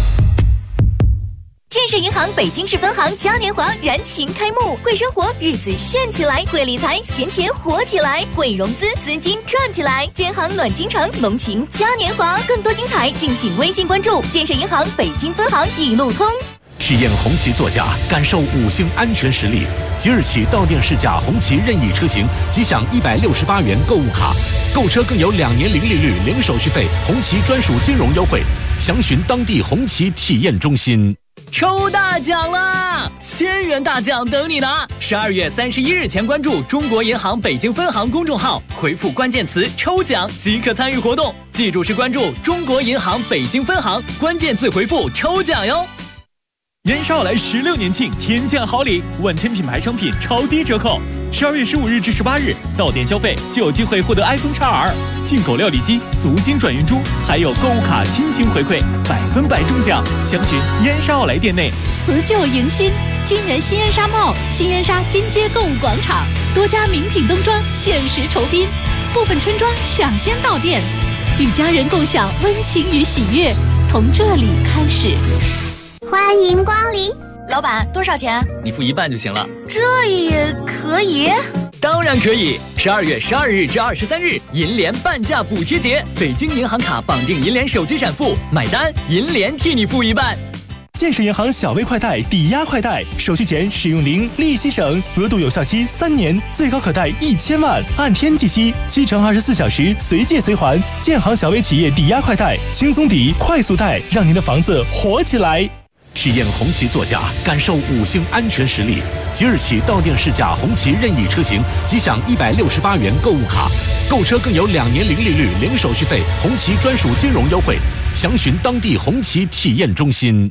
Speaker 12: 建设银行北京市分行嘉年华燃情开幕，会生活日子炫起来，会理财闲钱活起来，会融资资金赚起来。建行暖京城浓情嘉年华，更多精彩敬请微信关注建设银行北京分行一路通。
Speaker 13: 体验红旗座驾，感受5星安全实力。即日起到店试驾红旗任意车型，即享168元购物卡，购车更有2年零利率、零手续费，红旗专属金融优惠。详询当地红旗体验中心。
Speaker 17: 抽大奖啦！1000元大奖等你拿！12月31日前关注中国银行北京分行公众号，回复关键词“抽奖”即可参与活动。记住是关注中国银行北京分行，关键字回复“抽奖”哟。
Speaker 18: 年少来16年庆，天降好礼，万千品牌商品超低折扣。12月15日至18日，到店消费就有机会获得 iPhone XR、进口料理机、足金转运珠，还有购物卡亲情回馈，100%中奖。详询燕莎奥莱店内。
Speaker 20: 辞旧迎新，金源新燕莎 Mall、新燕莎金街购物广场，多家名品冬装限时酬宾，部分春装抢先到店，与家人共享温情与喜悦，从这里开始。
Speaker 24: 欢迎光临，
Speaker 17: 老板多少钱？你付1半就行了。
Speaker 12: 这也可以？
Speaker 17: 当然可以。12月12日至23日，银联半价补贴节，北京银行卡绑定银联手机闪付，买单银联替你付1半。
Speaker 2: 建设银行小微快贷抵押快贷，手续前使用0，利息省，额度有效期3年，最高可贷1000万，按天计息，7乘24小时随借随还。建行小微企业抵押快贷，轻松抵，快速贷，让您的房子活起来。
Speaker 13: 体验红旗座驾，感受5星安全实力。即日起到店试驾红旗任意车型，即享168元购物卡，购车更有2年零利率、零手续费，红旗专属金融优惠。详询当地红旗体验中心。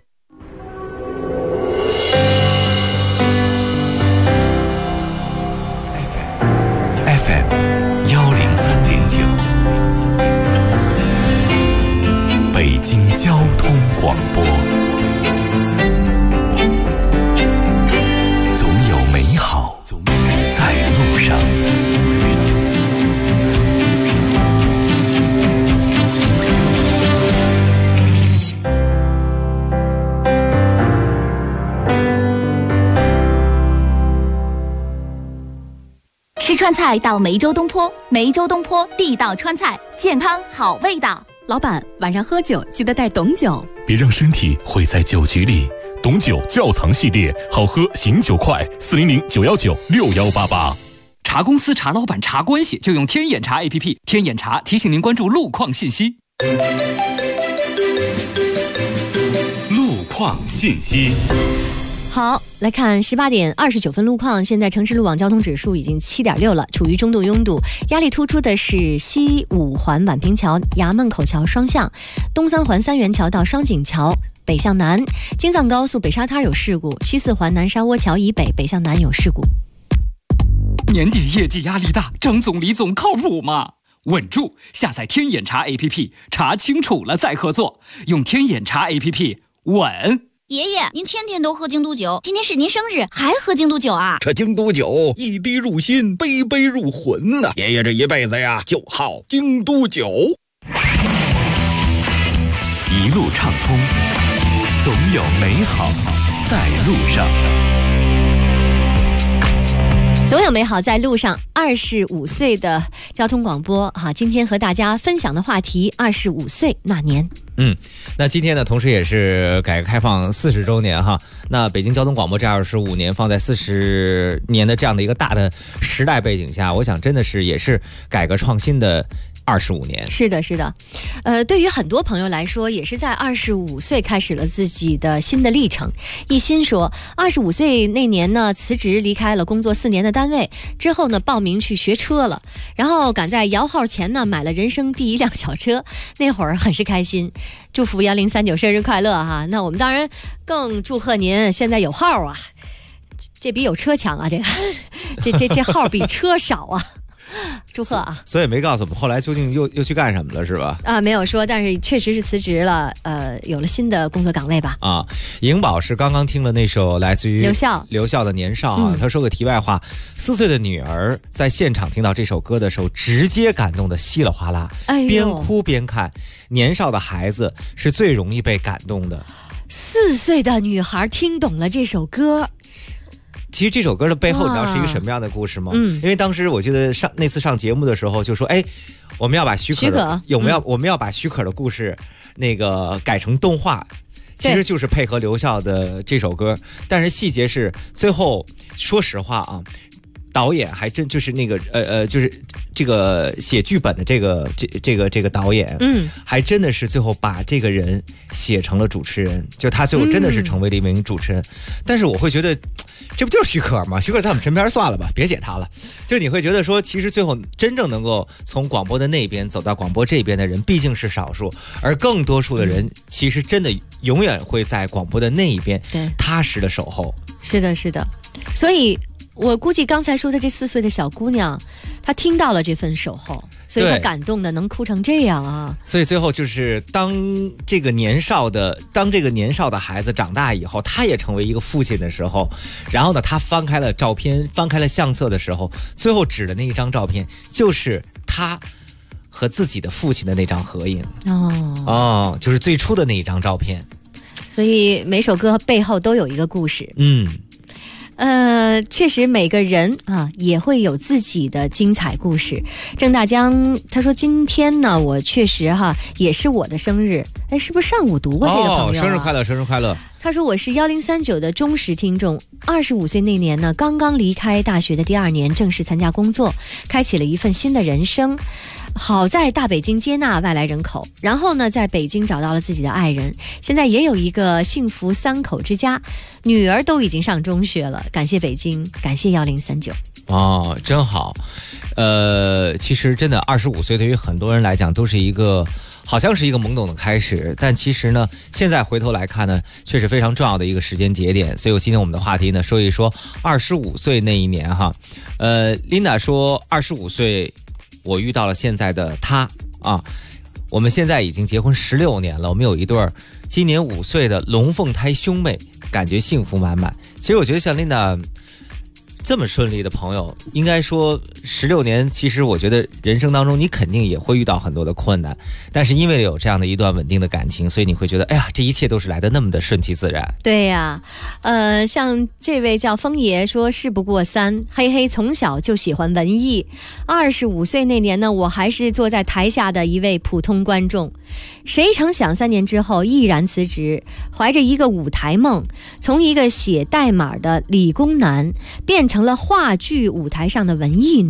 Speaker 4: FM 103.9，北京交通广播。总有美好在路上。
Speaker 24: 吃川菜到梅州东坡，梅州东坡地道川菜，健康好味道。
Speaker 20: 老板，晚上喝酒记得带董酒，
Speaker 1: 别让身体毁在酒局里。董酒窖藏系列，好喝醒酒快，400-919-6188。
Speaker 19: 查公司、查老板、查关系，就用天眼查 APP。天眼查提醒您关注路况信息。
Speaker 1: 路况信息。
Speaker 5: 好，来看18点29分路况。现在城市路网交通指数已经7.6了，处于中度拥堵。压力突出的是西5环宛平桥、衙门口桥双向，东3环三元桥到双井桥北向南。京藏高速北沙滩有事故，西4环南沙窝桥以北北向南有事故。
Speaker 8: 年底业绩压力大，张总李总靠谱吗？稳住！下载天眼查 APP， 查清楚了再合作。用天眼查 APP， 稳。
Speaker 19: 爷爷，您天天都喝京都酒，今天是您生日，还喝京都酒啊？
Speaker 27: 这京都酒一滴入心，杯杯入魂呐！爷爷这一辈子呀，就好京都酒。
Speaker 4: 一路畅通，总有美好在路上。
Speaker 5: 总有美好在路上。25岁的交通广播今天和大家分享的话题25岁那年。
Speaker 9: 那今天呢，同时也是改革开放40周年哈。那北京交通广播这25年放在40年的这样的一个大的时代背景下，我想真的是也是改革创新的25年。
Speaker 5: 是的，是的。对于很多朋友来说，也是在25岁开始了自己的新的历程。一心说，25岁那年呢，辞职离开了工作4年的单位，之后呢，报名去学车了，然后赶在摇号前呢，买了人生第一辆小车，那会儿很是开心。祝福1039生日快乐哈！那我们当然更祝贺您现在有号啊，这比有车强啊，这号比车少啊。祝贺啊！
Speaker 9: 所以没告诉我们后来究竟又去干什么了，是吧？
Speaker 5: 没有说，但是确实是辞职了，有了新的工作岗位吧。
Speaker 9: 颖宝是刚刚听了那首来自于刘笑的《年少》啊。他说个题外话，4岁的女儿在现场听到这首歌的时候，直接感动的稀里哗啦，边哭边看。年少的孩子是最容易被感动的。
Speaker 5: 4岁的女孩听懂了这首歌。
Speaker 9: 其实这首歌的背后，你知道是一个什么样的故事吗？因为当时我记得那次上节目的时候就说，我们要把许可我们要把许可的故事那个改成动画，其实就是配合刘笑的这首歌。但是细节是最后，说实话啊，导演还真就是那个就是这个写剧本的这个导演，还真的是最后把这个人写成了主持人，就他最后真的是成为了一名主持人。但是我会觉得，这不就是许可吗？许可在我们身边算了吧，别写他了。就你会觉得说，其实最后真正能够从广播的那边走到广播这边的人毕竟是少数，而更多数的人其实真的永远会在广播的那一边踏实的守候。
Speaker 5: 是的，是的。所以我估计刚才说的这4岁的小姑娘，她听到了这份守候，所以她感动的能哭成这样啊！
Speaker 9: 所以最后就是当这个年少的孩子长大以后，他也成为一个父亲的时候，然后呢，他翻开了照片，翻开了相册的时候，最后指的那一张照片就是他和自己的父亲的那张合影。就是最初的那一张照片。
Speaker 5: 所以每首歌背后都有一个故事。确实每个人也会有自己的精彩故事。郑大江他说，今天呢我确实也是我的生日。是不是上午读过这个朋友
Speaker 9: 生日快乐，生日快乐。
Speaker 5: 他说我是1039的忠实听众，25岁那年呢，刚刚离开大学的第2年，正式参加工作，开启了一份新的人生。好在大北京接纳外来人口，然后呢在北京找到了自己的爱人，现在也有一个幸福3口之家，女儿都已经上中学了。感谢北京，感谢1039。
Speaker 9: 真好。其实真的25岁对于很多人来讲都是一个好像是一个懵懂的开始，但其实呢现在回头来看呢，却是非常重要的一个时间节点。所以今天我们的话题呢，说一说25岁那一年哈。Linda 说25岁我遇到了现在的他我们现在已经结婚16年了，我们有一对今年5岁的龙凤胎兄妹，感觉幸福满满。其实我觉得像 Linda 这么顺利的朋友，应该说16年，其实我觉得人生当中你肯定也会遇到很多的困难，但是因为有这样的一段稳定的感情，所以你会觉得这一切都是来得那么的顺其自然。
Speaker 5: 对呀，像这位叫风爷说，事不过3，嘿嘿，从小就喜欢文艺。25岁那年呢，我还是坐在台下的一位普通观众，谁成想3年之后毅然辞职，怀着一个舞台梦，从一个写代码的理工男变成了话剧舞台上的文艺男。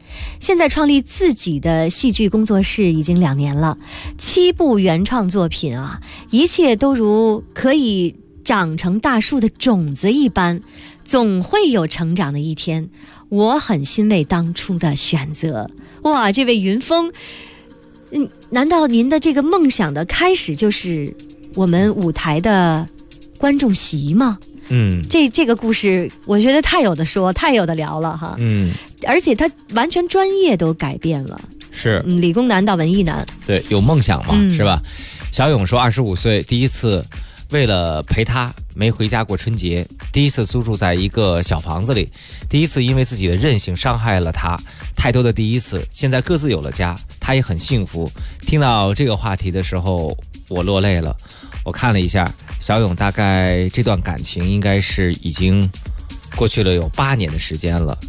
Speaker 5: 现在创立自己的戏剧工作室已经2年了，7部原创作品啊，一切都如可以长成大树的种子一般，总会有成长的一天。我很欣慰当初的选择。哇，这位云峰，难道您的这个梦想的开始就是我们舞台的观众席吗？这个故事我觉得太有的说，太有的聊了哈。而且他完全专业都改变了，
Speaker 9: 是
Speaker 5: 理工男到文艺男，
Speaker 9: 对，有梦想嘛，是吧？小勇说25岁第一次为了陪他没回家过春节，第一次租住在一个小房子里，第一次因为自己的任性伤害了他，太多的第一次，现在各自有了家，他也很幸福。听到这个话题的时候我落泪了。我看了一下小勇，大概这段感情应该是已经过去了有8年的时间了。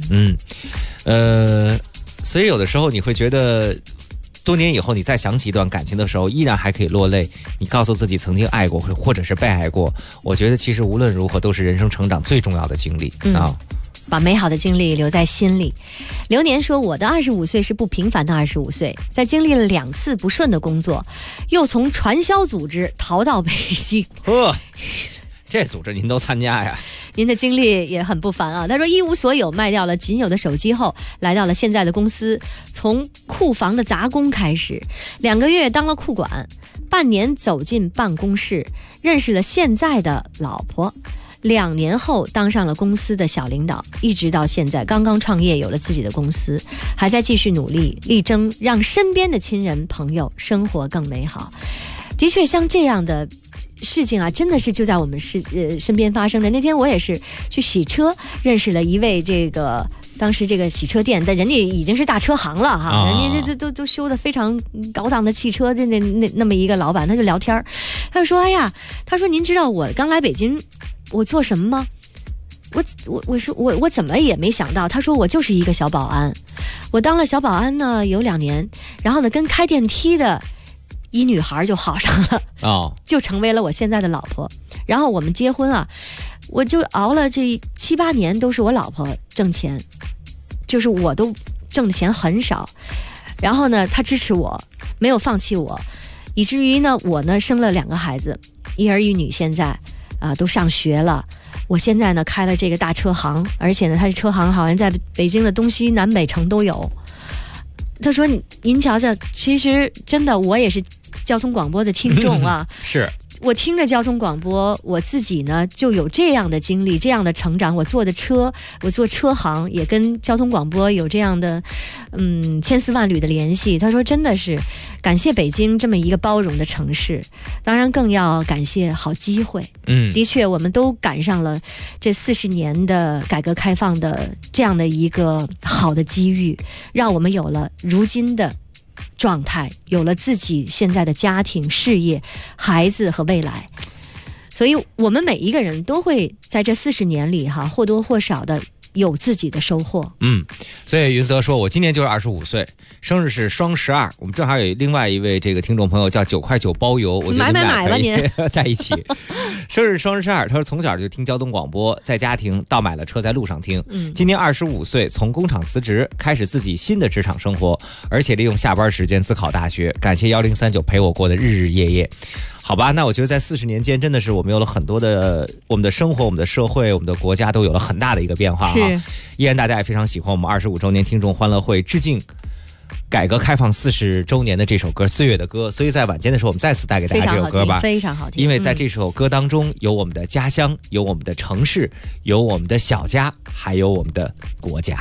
Speaker 9: 所以有的时候你会觉得多年以后你再想起一段感情的时候依然还可以落泪，你告诉自己曾经爱过或者是被爱过，我觉得其实无论如何都是人生成长最重要的经历
Speaker 5: 把美好的经历留在心里。流年说，我的25岁是不平凡的25岁，在经历了2次不顺的工作，又从传销组织逃到北京。
Speaker 9: 这组织您都参加呀？
Speaker 5: 您的经历也很不凡啊。他说一无所有，卖掉了仅有的手机后，来到了现在的公司，从库房的杂工开始，2个月当了库管，半年走进办公室，认识了现在的老婆。2年后当上了公司的小领导，一直到现在刚刚创业，有了自己的公司，还在继续努力，力争让身边的亲人朋友生活更美好。的确，像这样的事情啊，真的是就在我们身边发生的。那天我也是去洗车，认识了一位当时这个洗车店，但人家已经是大车行了哈，人家都修的非常高档的汽车，那么一个老板，他就聊天，他就说：“哎呀，他说您知道我刚来北京我做什么吗？我说我怎么也没想到。他说我就是一个小保安，我当了小保安呢有2年，然后呢跟开电梯的一女孩就好上了，就成为了我现在的老婆。然后我们结婚啊，我就熬了这7、8年都是我老婆挣钱，就是我都挣的钱很少。然后呢，她支持我，没有放弃我，以至于呢，我呢生了2个孩子，一儿一女，现在都上学了。我现在呢开了这个大车行，而且呢，他这车行好像在北京的东西南北城都有。他说：“您瞧瞧，其实真的我也是交通广播的听众啊。”
Speaker 9: 是。
Speaker 5: 我听着交通广播，我自己呢就有这样的经历，这样的成长。我做车行，也跟交通广播有这样的千丝万缕的联系。他说真的是感谢北京这么一个包容的城市，当然更要感谢好机会。的确我们都赶上了这40年的改革开放的这样的一个好的机遇，让我们有了如今的状态，有了自己现在的家庭、事业、孩子和未来。所以我们每一个人都会在这40年里或多或少的有自己的收获。
Speaker 9: 所以云泽说，我今年就是25岁，生日是双12。我们正好有另外一位这个听众朋友叫9块9包邮，我觉得你们俩可以在一起。生日双12，他说从小就听交通广播，在家庭到买了车在路上听。今年25岁，从工厂辞职，开始自己新的职场生活，而且利用下班时间自考大学。感谢1039陪我过的日日夜夜。好吧，那我觉得在40年间，真的是我们有了很多的我们的生活、我们的社会、我们的国家都有了很大的一个变化。依然大家也非常喜欢我们25周年听众欢乐会致敬改革开放40周年的这首歌《岁月的歌》，所以在晚间的时候我们再次带给大家这首歌吧。
Speaker 5: 非常好听，
Speaker 9: 因为在这首歌当中有我们的家乡，有我们的城市，有我们的小家，还有我们的国家。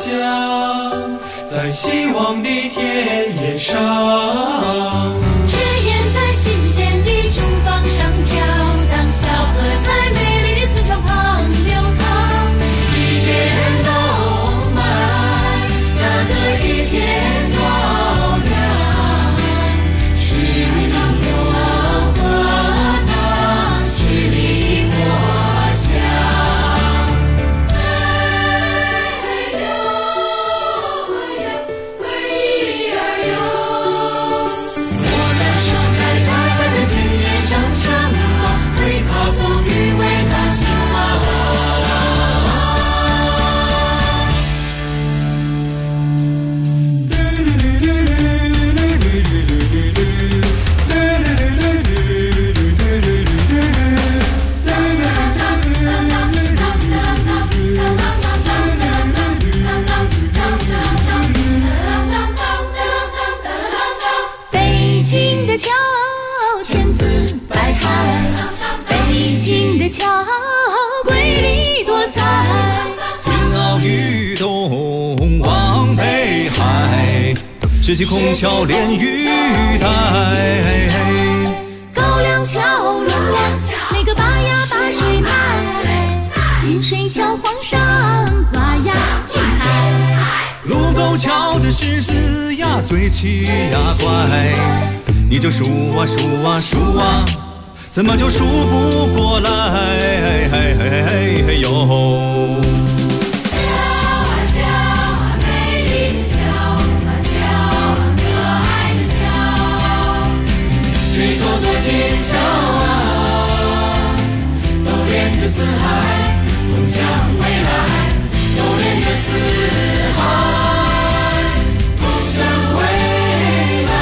Speaker 3: 希望的田野上。
Speaker 15: 拾起空桥连玉带。
Speaker 10: 高粱桥龙王，那个拔呀拔水拍，金水桥皇上刮呀金牌。
Speaker 15: 卢沟桥的狮子呀，嘴气呀怪，你就数啊数啊数啊，怎么就数不过来？哟。
Speaker 10: 金桥啊，都连着四海，通向未来，都连着四海，通向未来。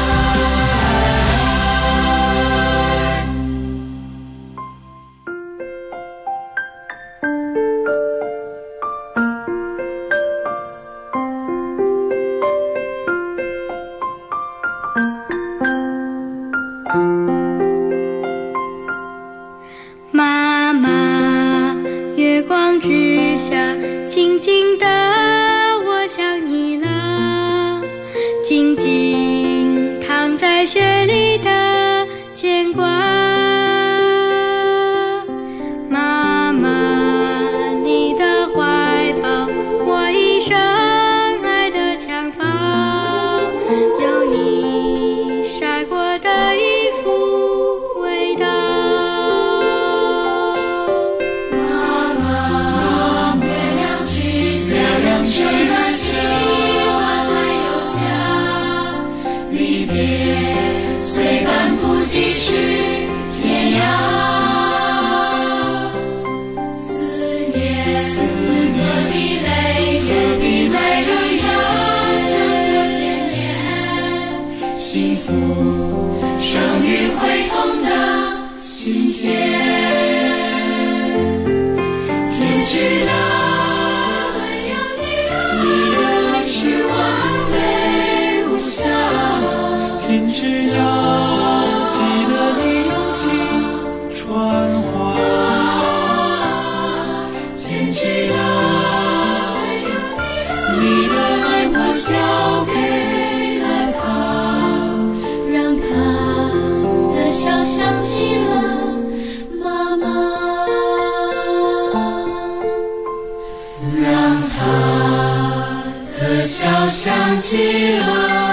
Speaker 10: 妈妈，月光之下，静静的我想你了，静静躺在雪里的牵挂。妈妈，你的怀抱，我一生爱的襁褓，有你晒过的衣服味道。虽半步即是天涯，思念何必泪，何必泪人甜甜，幸福生于会痛的心田。天知道，你的爱是完美无瑕。天知要记得你用心传话，天知道你的爱我交给了他，让他的笑想起了妈妈，让他的笑想起了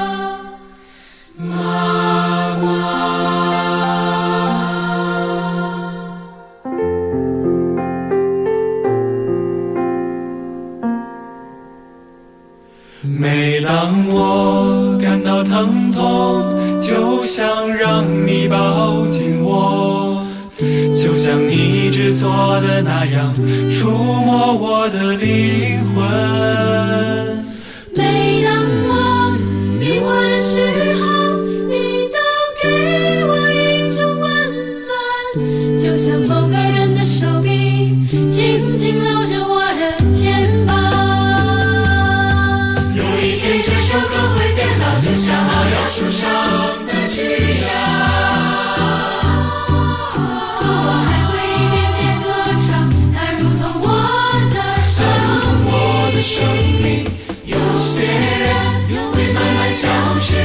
Speaker 3: 每当我感到疼痛，就想让你抱紧我，就像你只做的那样，触摸我的灵魂。
Speaker 10: 每当我迷惑的时候，你都给我一种温暖，就像某个人的手臂紧紧搂着我的肩膀。
Speaker 3: 这首歌会变老，就像老杨树上的枝桠，
Speaker 10: 可我还会一遍遍歌唱，它如同我的生命。
Speaker 3: 有些人会慢慢消失，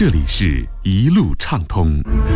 Speaker 1: 这里是一路畅通。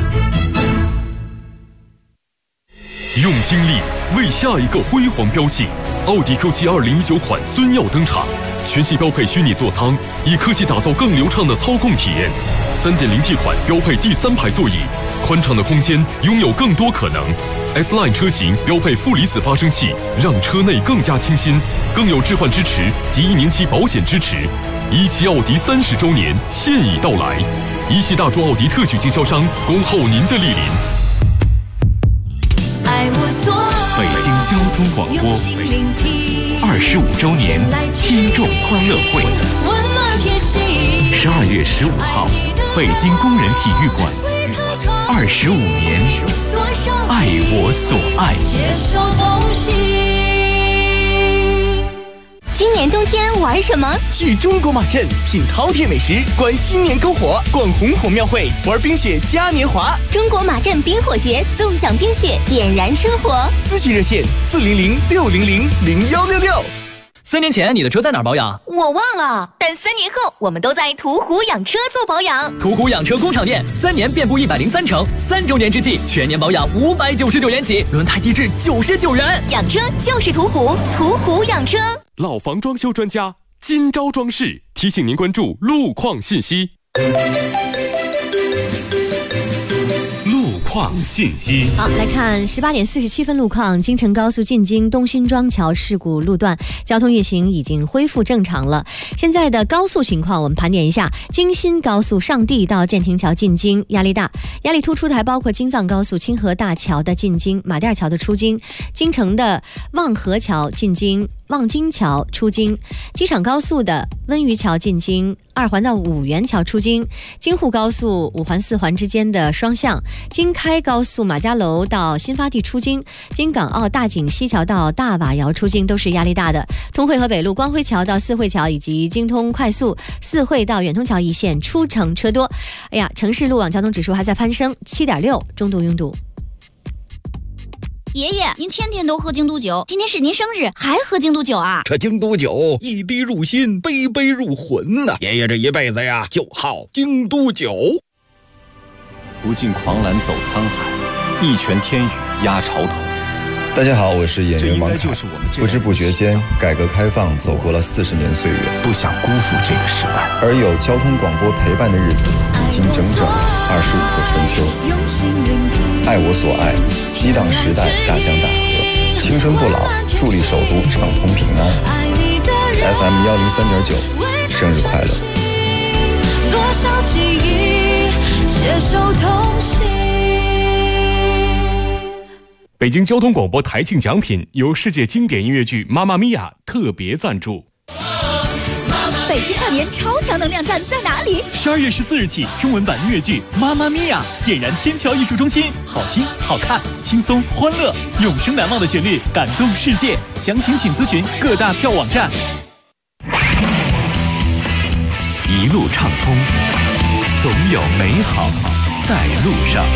Speaker 1: 用精力为下一个辉煌标记，奥迪 Q7 2019款尊耀登场，全系标配虚拟座舱，以科技打造更流畅的操控体验。3.0T 款标配第3排座椅，宽敞的空间拥有更多可能。S-Line 车型标配负离子发生器，让车内更加清新，更有置换支持及1年期保险支持。17奥迪30周年现已到来，一汽大众奥迪特许经销商恭候您的莅临。
Speaker 4: 北京交通广播25周年听众欢乐会，12月15号，北京工人体育馆，25年，爱我所爱。
Speaker 6: 今年冬天玩什么？
Speaker 17: 去中国马镇品饕餮美食，观新年篝火，逛红火庙会，玩冰雪嘉年华。
Speaker 6: 中国马镇冰火节，纵享冰雪，点燃生活。
Speaker 17: 咨询热线400-600-0166。3年前你的车在哪儿保养？
Speaker 12: 我忘了，但3年后我们都在途虎养车做保养。
Speaker 17: 途虎养车工厂店，3年遍布103城，3周年之际，全年保养599元起，轮胎低至99元。
Speaker 12: 养车就是途虎，途虎养车。
Speaker 7: 老房装修专家金招装饰提醒您关注路况信息。
Speaker 4: 路况信息。
Speaker 5: 好，来看18点47分路况。京承高速进京东辛庄桥事故路段交通运行已经恢复正常了。现在的高速情况我们盘点一下：京辛高速上地到建亭桥进京压力大，压力突出台包括京藏高速清河大桥的进京、马甸桥的出京、京承的望河桥进京、望京桥出京、机场高速的温榆桥进京、2环到五原桥出京、京沪高速5环4环之间的双向、京开高速马家楼到新发地出京、京港澳大井西桥到大瓦窑出京都是压力大的。通惠河北路光辉桥到四惠桥以及京通快速四惠到远通桥一线出城车多。哎呀，城市路网交通指数还在攀升，7.6，中度拥堵。
Speaker 19: 爷爷，您天天都喝京都酒，今天是您生日，还喝京都酒啊？
Speaker 27: 这京都酒一滴入心，杯杯入魂呐！爷爷这一辈子呀，就好京都酒。
Speaker 14: 不尽狂澜走沧海，一拳天宇压潮头。
Speaker 16: 大家好，我是演员王凯。不知不觉间，改革开放走过了40年岁月，
Speaker 14: 不想辜负这个时代。
Speaker 16: 而有交通广播陪伴的日子，已经整整25个春秋。爱我所爱，激荡时代大江大河，青春不老，助力首都畅通平安。FM 103.9，生日快乐！
Speaker 3: 多少记忆携手同行。
Speaker 7: 北京交通广播台庆奖品由世界经典音乐剧《妈妈咪呀》特别赞助。
Speaker 20: 北京跨年超强能量站在哪里
Speaker 2: ？12月14日起，中文版音乐剧《妈妈咪呀》点燃天桥艺术中心，好听、好看、轻松、欢乐，永生难忘的旋律，感动世界。详情请咨询各大票网站。
Speaker 4: 一路畅通，总有美好在路上。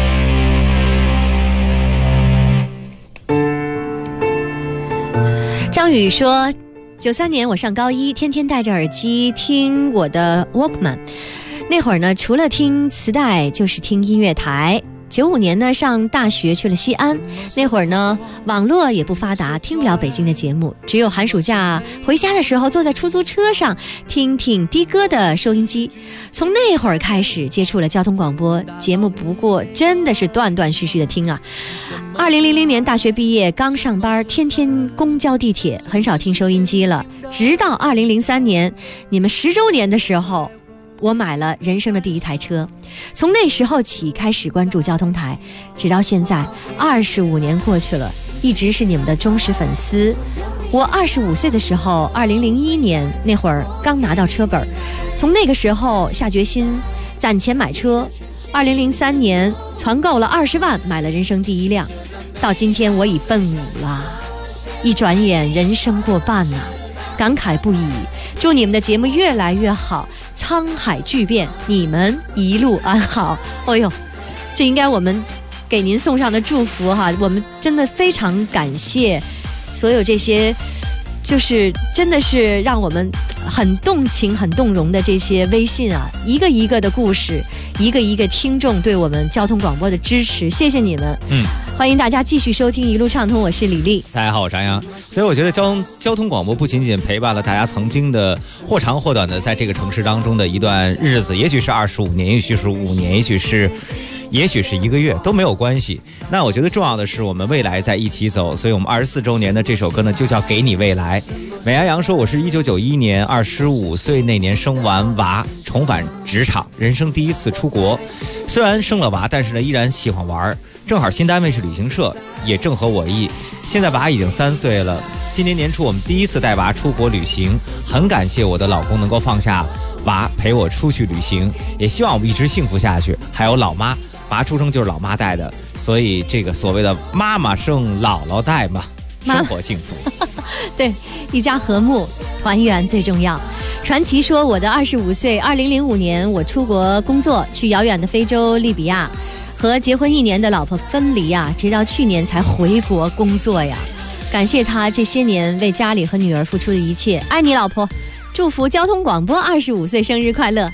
Speaker 5: 张宇说，93年我上高一，天天戴着耳机听我的 Walkman， 那会儿呢，除了听磁带就是听音乐台。95年呢，上大学去了西安，那会儿呢，网络也不发达，听不了北京的节目，只有寒暑假回家的时候坐在出租车上听听的哥的收音机。从那会儿开始接触了交通广播节目，不过真的是断断续续的听啊。2000年大学毕业，刚上班，天天公交地铁，很少听收音机了。直到2003年你们10周年的时候，我买了人生的第一台车，从那时候起开始关注交通台，直到现在25年过去了，一直是你们的忠实粉丝。我25岁的时候，2001年那会儿刚拿到车本，从那个时候下决心攒钱买车，2003年攒够了20万，买了人生第一辆，到今天我已奔5了，一转眼人生过半了，感慨不已。祝你们的节目越来越好，沧海巨变，你们一路安好。哎呦，这应该我们给您送上的祝福哈，我们真的非常感谢所有这些，就是真的是让我们很动情、很动容的这些微信啊，一个一个的故事，一个一个听众对我们交通广播的支持，谢谢你们。欢迎大家继续收听一路畅通，我是李丽。
Speaker 9: 大家好，我是张扬。所以我觉得交通广播不仅仅陪伴了大家曾经的或长或短的在这个城市当中的一段日子，也许是25年，也许是5年，也许是1个月，都没有关系。那我觉得重要的是我们未来在一起走，所以我们24周年的这首歌呢就叫给你未来。美羊羊说，我是1991年25岁那年生完娃，重返职场，人生第一次出国。虽然生了娃，但是呢依然喜欢玩，正好新单位是旅行社，也正合我意。现在娃已经3岁了，今年年初我们第一次带娃出国旅行，很感谢我的老公能够放下娃陪我出去旅行，也希望我们一直幸福下去。还有老妈，娃出生就是老妈带的，所以这个所谓的妈妈生姥姥带嘛，生活幸福。
Speaker 5: 对，一家和睦团圆最重要。传奇说，我的25岁，2005年我出国工作，去遥远的非洲利比亚，和结婚1年的老婆分离啊，直到去年才回国工作呀。感谢他这些年为家里和女儿付出的一切，爱你老婆，祝福交通广播25岁生日快乐。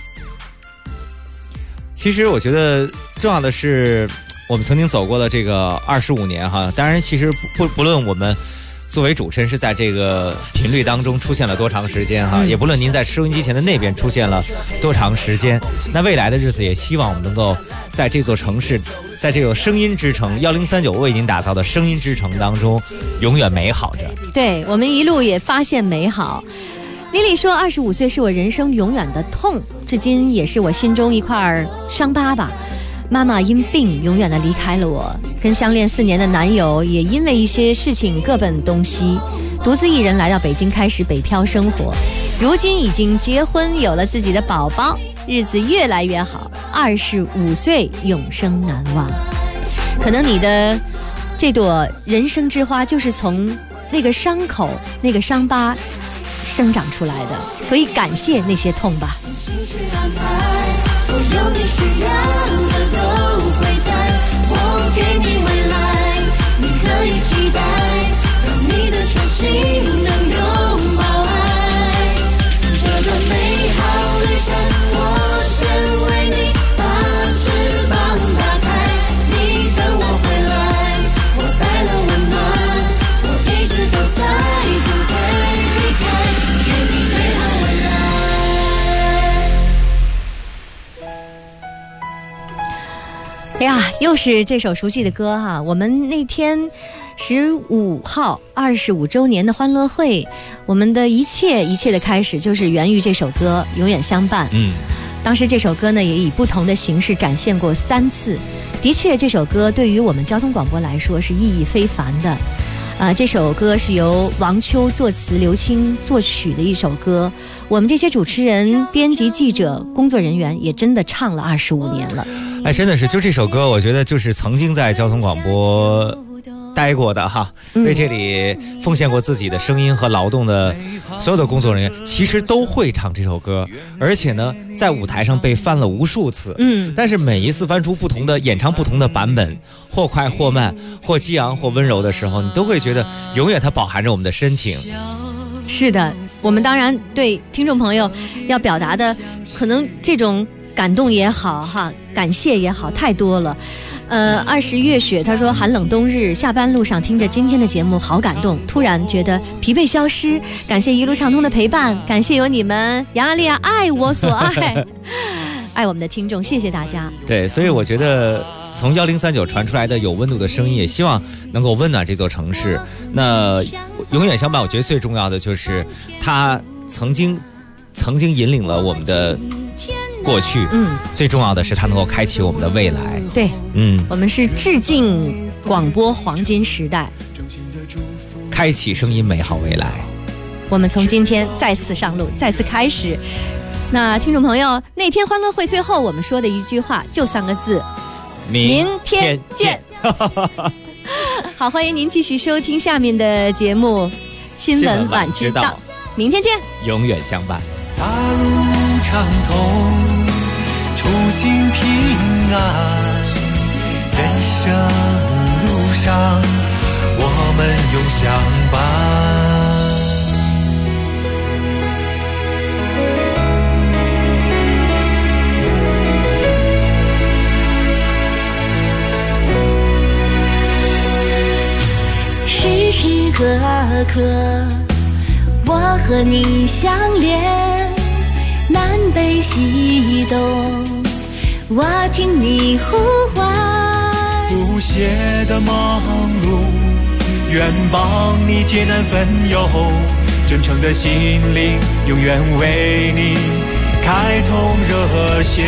Speaker 9: 其实我觉得重要的是我们曾经走过的这个25年哈，当然其实不论我们作为主持人是在这个频率当中出现了多长时间哈，也不论您在收音机前的那边出现了多长时间，那未来的日子也希望我们能够在这座城市，在这个声音之城1039为您打造的声音之城当中永远美好着。对，我们一路也发现美好。李李说，25岁是我人生永远的痛，至今也是我心中一块伤疤吧。妈妈因病永远的离开了我，跟相恋4年的男友也因为一些事情各奔东西，独自一人来到北京开始北漂生活，如今已经结婚有了自己的宝宝，日子越来越好。25岁永生难忘。可能你的这朵人生之花就是从那个伤口那个伤疤生长出来的，所以感谢那些痛吧。所有你需要的都会在，我给你未来，你可以期待，让你的全心能拥抱爱。这个美好旅程，我先为你把翅膀打开，你等我回来，我带了温暖，我一直都在，不会离开，给你美好未来。哎呀，又是这首熟悉的歌哈！我们那天15号25周年的欢乐会，我们的一切的开始就是源于这首歌《永远相伴》。当时这首歌呢也以不同的形式展现过3次。的确，这首歌对于我们交通广播来说是意义非凡的。这首歌是由王秋作词，刘青作曲的一首歌。我们这些主持人、编辑、记者、工作人员也真的唱了25年了。哎，真的是，就这首歌，我觉得就是曾经在交通广播待过的哈，为这里奉献过自己的声音和劳动的所有的工作人员，其实都会唱这首歌，而且呢，在舞台上被翻了无数次。但是每一次翻出不同的演唱不同的版本，或快或慢，或激昂或温柔的时候，你都会觉得永远它饱含着我们的深情。是的，我们当然对听众朋友要表达的，可能这种感动也好哈，感谢也好，太多了。20月雪他说，寒冷冬日下班路上听着今天的节目好感动，突然觉得疲惫消失，感谢一路畅通的陪伴，感谢有你们，杨阿丽啊，爱我所爱爱我们的听众，谢谢大家。对，所以我觉得从1039传出来的有温度的声音，也希望能够温暖这座城市。那永远相伴，我觉得最重要的就是它曾经引领了我们的过去，最重要的是它能够开启我们的未来。对，我们是致敬广播黄金时代，开启声音美好未来。我们从今天再次上路，再次开始。那听众朋友，那天欢乐会最后我们说的一句话就3个字：明天见。好，欢迎您继续收听下面的节目《新闻晚知道》，明天见，永远相伴。
Speaker 15: 大路畅通，出行平安，人生路上我们永相伴。
Speaker 11: 时时刻刻，我和你相连，南北西东，我听你呼唤。
Speaker 3: 不懈的忙碌，愿帮你解难分忧，真诚的心灵永远为你开通热线。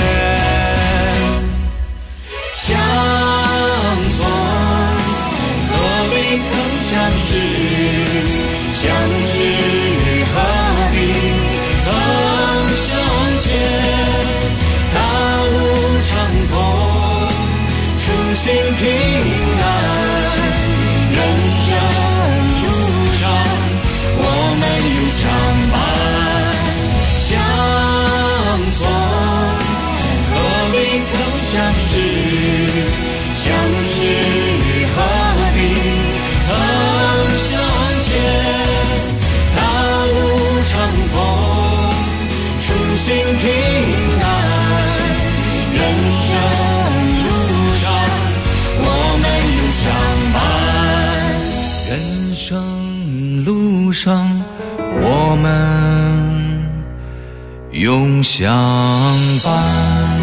Speaker 3: 相逢何必曾相识，相知何必曾相见。大路畅通，初心平安，人生路上我们永相伴。相逢何必曾相识，相知何必曾相见。大路畅通，初心平安，人生路上我们永相伴。人生路上我们永相伴。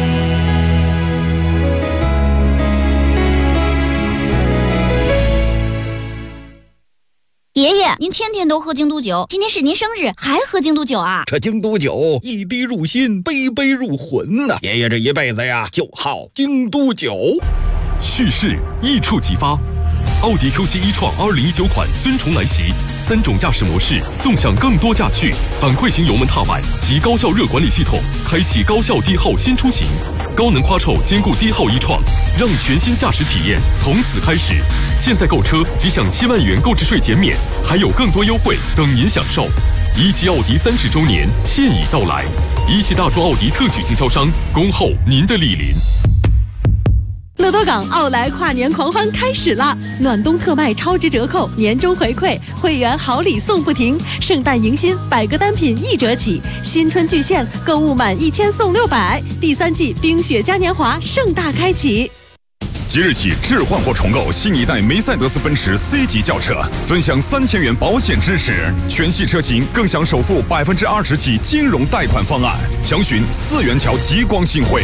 Speaker 19: 爷爷，您天天都喝京都酒，今天是您生日，还喝京都酒啊？
Speaker 27: 这京都酒一滴入心，杯杯入魂呐！爷爷这一辈子呀，就好京都酒。
Speaker 1: 蓄势一触即发，奥迪 Q7 e-tron 2019款尊崇来袭，3种驾驶模式纵享更多驾趣，反馈型油门踏板及高效热管理系统，开启高效低耗新出行，高能夸臭兼顾低耗e-tron，让全新驾驶体验从此开始。现在购车即享7万元购置税减免，还有更多优惠等您享受。一汽奥迪30周年现已到来，一汽大众奥迪特许经销商，恭候您的莅临。
Speaker 20: 乐多港奥莱跨年狂欢开始啦！暖冬特卖超值折扣，年终回馈，会员好礼送不停，圣诞迎新100个单品1折起，新春巨献，购物满1000送600，第3季冰雪嘉年华盛大开启。
Speaker 18: 即日起置换或重购新一代梅赛德斯奔驰 C 级轿车，尊享3000元保险支持，全系车型更享首付20%起金融贷款方案。详询4元桥极光信汇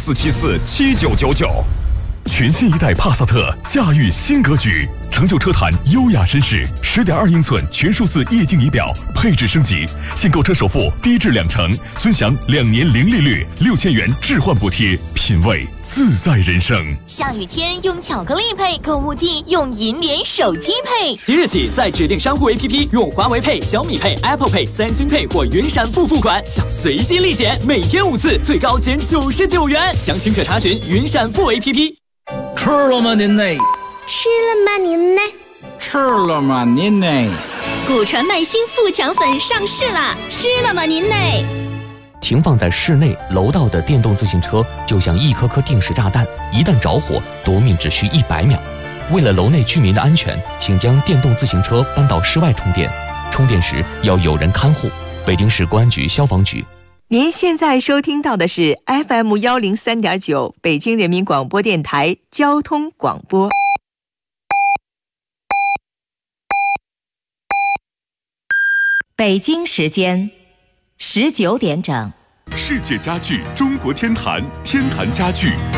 Speaker 18: 84747999。
Speaker 1: 全新一代帕萨特驾驭新格局，成就车坛优雅绅士。10.2英寸全数字液晶仪表，配置升级，现购车首付低至2成，尊享2年零利率，6000元置换补贴，品味自在人生。
Speaker 12: 下雨天用巧克力配，购物季用银联手机配。
Speaker 17: 即日起，在指定商户 APP 用华为配、小米配、Apple Pay、三星配或云闪付付款，享随机立减，每天5次，最高减99元。详情可查询云闪付 APP。
Speaker 27: 吃了吗您呢？
Speaker 6: 吃了吗您呢？
Speaker 27: 吃了吗您呢？
Speaker 19: 古传麦新富强粉上市啦！吃了吗您呢？
Speaker 21: 停放在室内楼道的电动自行车就像一颗颗定时炸弹，一旦着火，夺命只需100秒。为了楼内居民的安全，请将电动自行车搬到室外充电，充电时要有人看护。北京市公安局消防局。
Speaker 22: 您现在收听到的是 FM 103.9北京人民广播电台交通广播。北京时间19点整。
Speaker 1: 世界家具中国天坛，天坛家具